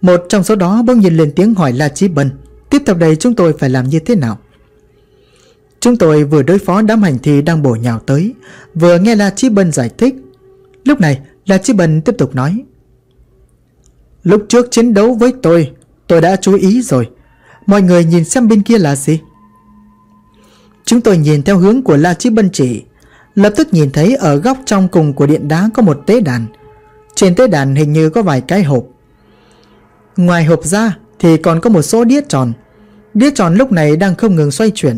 Một trong số đó bỗng nhiên lên tiếng hỏi La Chí Bân, tiếp theo đây chúng tôi phải làm như thế nào? Chúng tôi vừa đối phó đám hành thi đang bổ nhào tới, vừa nghe La Chí Bân giải thích. Lúc này La Chí Bân tiếp tục nói: lúc trước chiến đấu với tôi đã chú ý rồi. Mọi người nhìn xem bên kia là gì. Chúng tôi nhìn theo hướng của La Chí Bân chỉ, lập tức nhìn thấy ở góc trong cùng của điện đá có một tế đàn. Trên tế đàn hình như có vài cái hộp. Ngoài hộp ra thì còn có một số đĩa tròn. Đĩa tròn lúc này đang không ngừng xoay chuyển.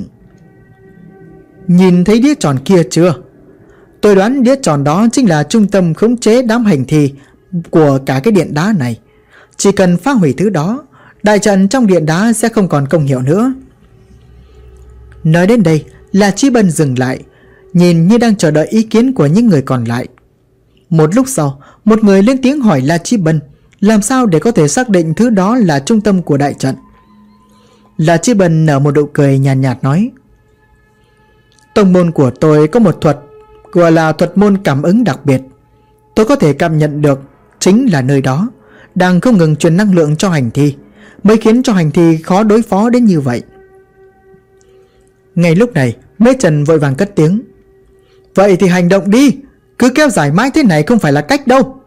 Nhìn thấy đĩa tròn kia chưa? Tôi đoán đĩa tròn đó chính là trung tâm khống chế đám hành thi của cả cái điện đá này. Chỉ cần phá hủy thứ đó, đại trận trong điện đá sẽ không còn công hiệu nữa. Nói đến đây, La Chí Bân dừng lại, nhìn như đang chờ đợi ý kiến của những người còn lại. Một lúc sau, một người lên tiếng hỏi La Chí Bân làm sao để có thể xác định thứ đó là trung tâm của đại trận. La Chí Bân nở một nụ cười nhàn nhạt nói: tông môn của tôi có một thuật gọi là thuật môn cảm ứng đặc biệt. Tôi có thể cảm nhận được chính là nơi đó đang không ngừng truyền năng lượng cho hành thi, mới khiến cho hành thi khó đối phó đến như vậy. Ngay lúc này, Mễ Trần vội vàng cất tiếng: vậy thì hành động đi, cứ kéo dài mãi thế này không phải là cách đâu.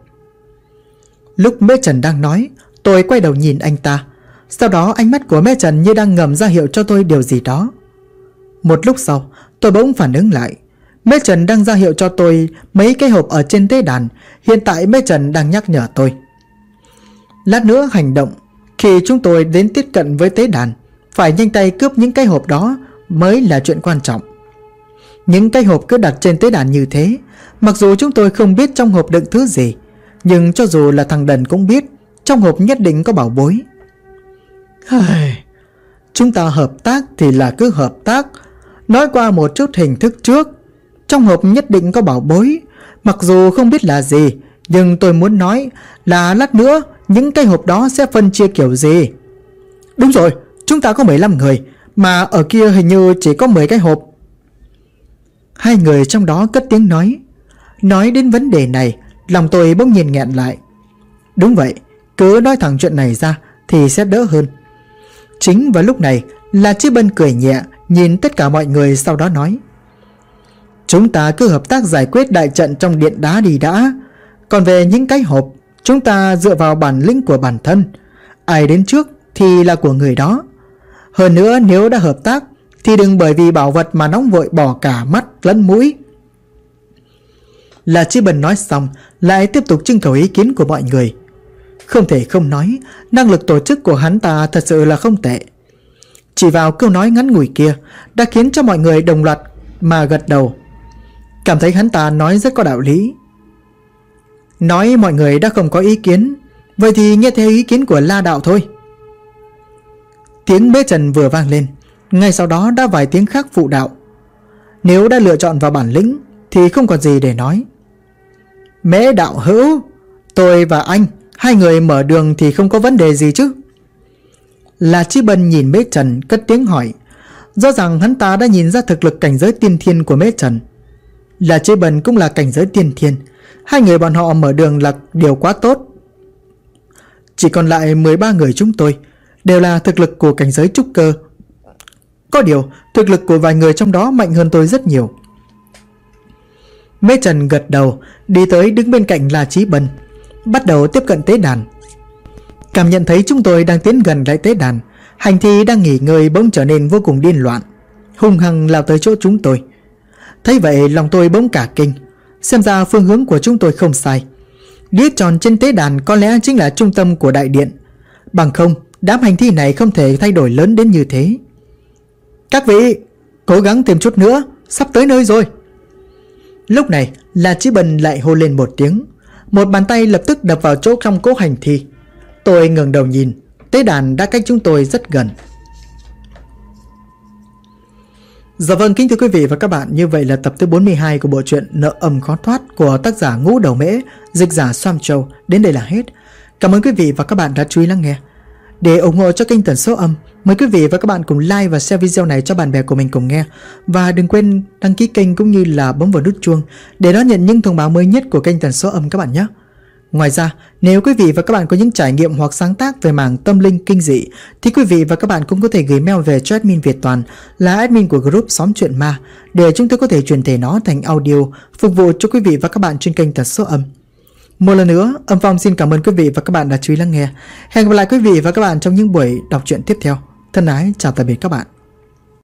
Lúc Mễ Trần đang nói, tôi quay đầu nhìn anh ta. Sau đó ánh mắt của Mễ Trần như đang ngầm ra hiệu cho tôi điều gì đó. Một lúc sau, tôi bỗng phản ứng lại. Mễ Trần đang ra hiệu cho tôi mấy cái hộp ở trên tế đàn. Hiện tại Mễ Trần đang nhắc nhở tôi: lát nữa hành động, khi chúng tôi đến tiếp cận với tế đàn, phải nhanh tay cướp những cái hộp đó mới là chuyện quan trọng. Những cái hộp cứ đặt trên tế đàn như thế, mặc dù chúng tôi không biết trong hộp đựng thứ gì, nhưng cho dù là thằng đần cũng biết trong hộp nhất định có bảo bối. Chúng ta hợp tác thì là cứ hợp tác. Nói qua một chút hình thức trước, trong hộp nhất định có bảo bối. Mặc dù không biết là gì, nhưng tôi muốn nói là lát nữa những cái hộp đó sẽ phân chia kiểu gì. Đúng rồi, chúng ta có 15 người, mà ở kia hình như chỉ có 10 cái hộp. Hai người trong đó cất tiếng nói. Nói đến vấn đề này, lòng tôi bỗng nhiên nghẹn lại. Đúng vậy, cứ nói thẳng chuyện này ra thì sẽ đỡ hơn. Chính vào lúc này, La Chí Bân cười nhẹ nhìn tất cả mọi người, sau đó nói: chúng ta cứ hợp tác giải quyết đại trận trong điện đá đi đã. Còn về những cái hộp, chúng ta dựa vào bản lĩnh của bản thân. Ai đến trước thì là của người đó. Hơn nữa, nếu đã hợp tác thì đừng bởi vì bảo vật mà nóng vội bỏ cả mắt lẫn mũi. La Chí Bân nói xong lại tiếp tục trưng cầu ý kiến của mọi người. Không thể không nói, năng lực tổ chức của hắn ta thật sự là không tệ. Chỉ vào câu nói ngắn ngủi kia đã khiến cho mọi người đồng loạt mà gật đầu, cảm thấy hắn ta nói rất có đạo lý. Nói mọi người đã không có ý kiến, vậy thì nghe theo ý kiến của La đạo thôi. Tiếng Mễ Trần vừa vang lên, ngay sau đó đã vài tiếng khác phụ đạo. Nếu đã lựa chọn vào bản lĩnh thì không còn gì để nói. Mễ đạo hữu, tôi và anh, hai người mở đường thì không có vấn đề gì chứ? La Chí Bân nhìn Mễ Trần cất tiếng hỏi. Rõ ràng hắn ta đã nhìn ra thực lực cảnh giới tiên thiên của Mễ Trần. La Chí Bân cũng là cảnh giới tiên thiên. Hai người bọn họ mở đường là điều quá tốt. Chỉ còn lại 13 người chúng tôi đều là thực lực của cảnh giới trúc cơ. Có điều thực lực của vài người trong đó mạnh hơn tôi rất nhiều. Mễ Trần gật đầu, đi tới đứng bên cạnh La Chí Bân, bắt đầu tiếp cận tế đàn. Cảm nhận thấy chúng tôi đang tiến gần lại tế đàn, hành thi đang nghỉ ngơi bỗng trở nên vô cùng điên loạn, hung hăng lao tới chỗ chúng tôi. Thấy vậy lòng tôi bỗng cả kinh. Xem ra phương hướng của chúng tôi không sai. Đĩa tròn trên tế đàn có lẽ chính là trung tâm của đại điện. Bằng không, đám hành thi này không thể thay đổi lớn đến như thế. Các vị, cố gắng thêm chút nữa, sắp tới nơi rồi. Lúc này, La Chí Bân lại hô lên một tiếng. Một bàn tay lập tức đập vào chỗ trong cỗ hành thi. Tôi ngẩng đầu nhìn, tế đàn đã cách chúng tôi rất gần. Dạ vâng, kính thưa quý vị và các bạn, như vậy là tập thứ 42 của bộ truyện Nợ Âm Khó Thoát của tác giả Ngũ Đầu Mễ, dịch giả Swam Châu đến đây là hết. Cảm ơn quý vị và các bạn đã chú ý lắng nghe. Để ủng hộ cho kênh Tần Số Âm, mời quý vị và các bạn cùng like và share video này cho bạn bè của mình cùng nghe. Và đừng quên đăng ký kênh cũng như là bấm vào nút chuông để đón nhận những thông báo mới nhất của kênh Tần Số Âm các bạn nhé. Ngoài ra, nếu quý vị và các bạn có những trải nghiệm hoặc sáng tác về mảng tâm linh kinh dị thì quý vị và các bạn cũng có thể gửi mail về cho admin Việt Toàn là admin của group Xóm Chuyện Ma để chúng tôi có thể chuyển thể nó thành audio phục vụ cho quý vị và các bạn trên kênh Tần Số Âm. Một lần nữa, Âm Phong xin cảm ơn quý vị và các bạn đã chú ý lắng nghe. Hẹn gặp lại quý vị và các bạn trong những buổi đọc truyện tiếp theo. Thân ái chào tạm biệt các bạn.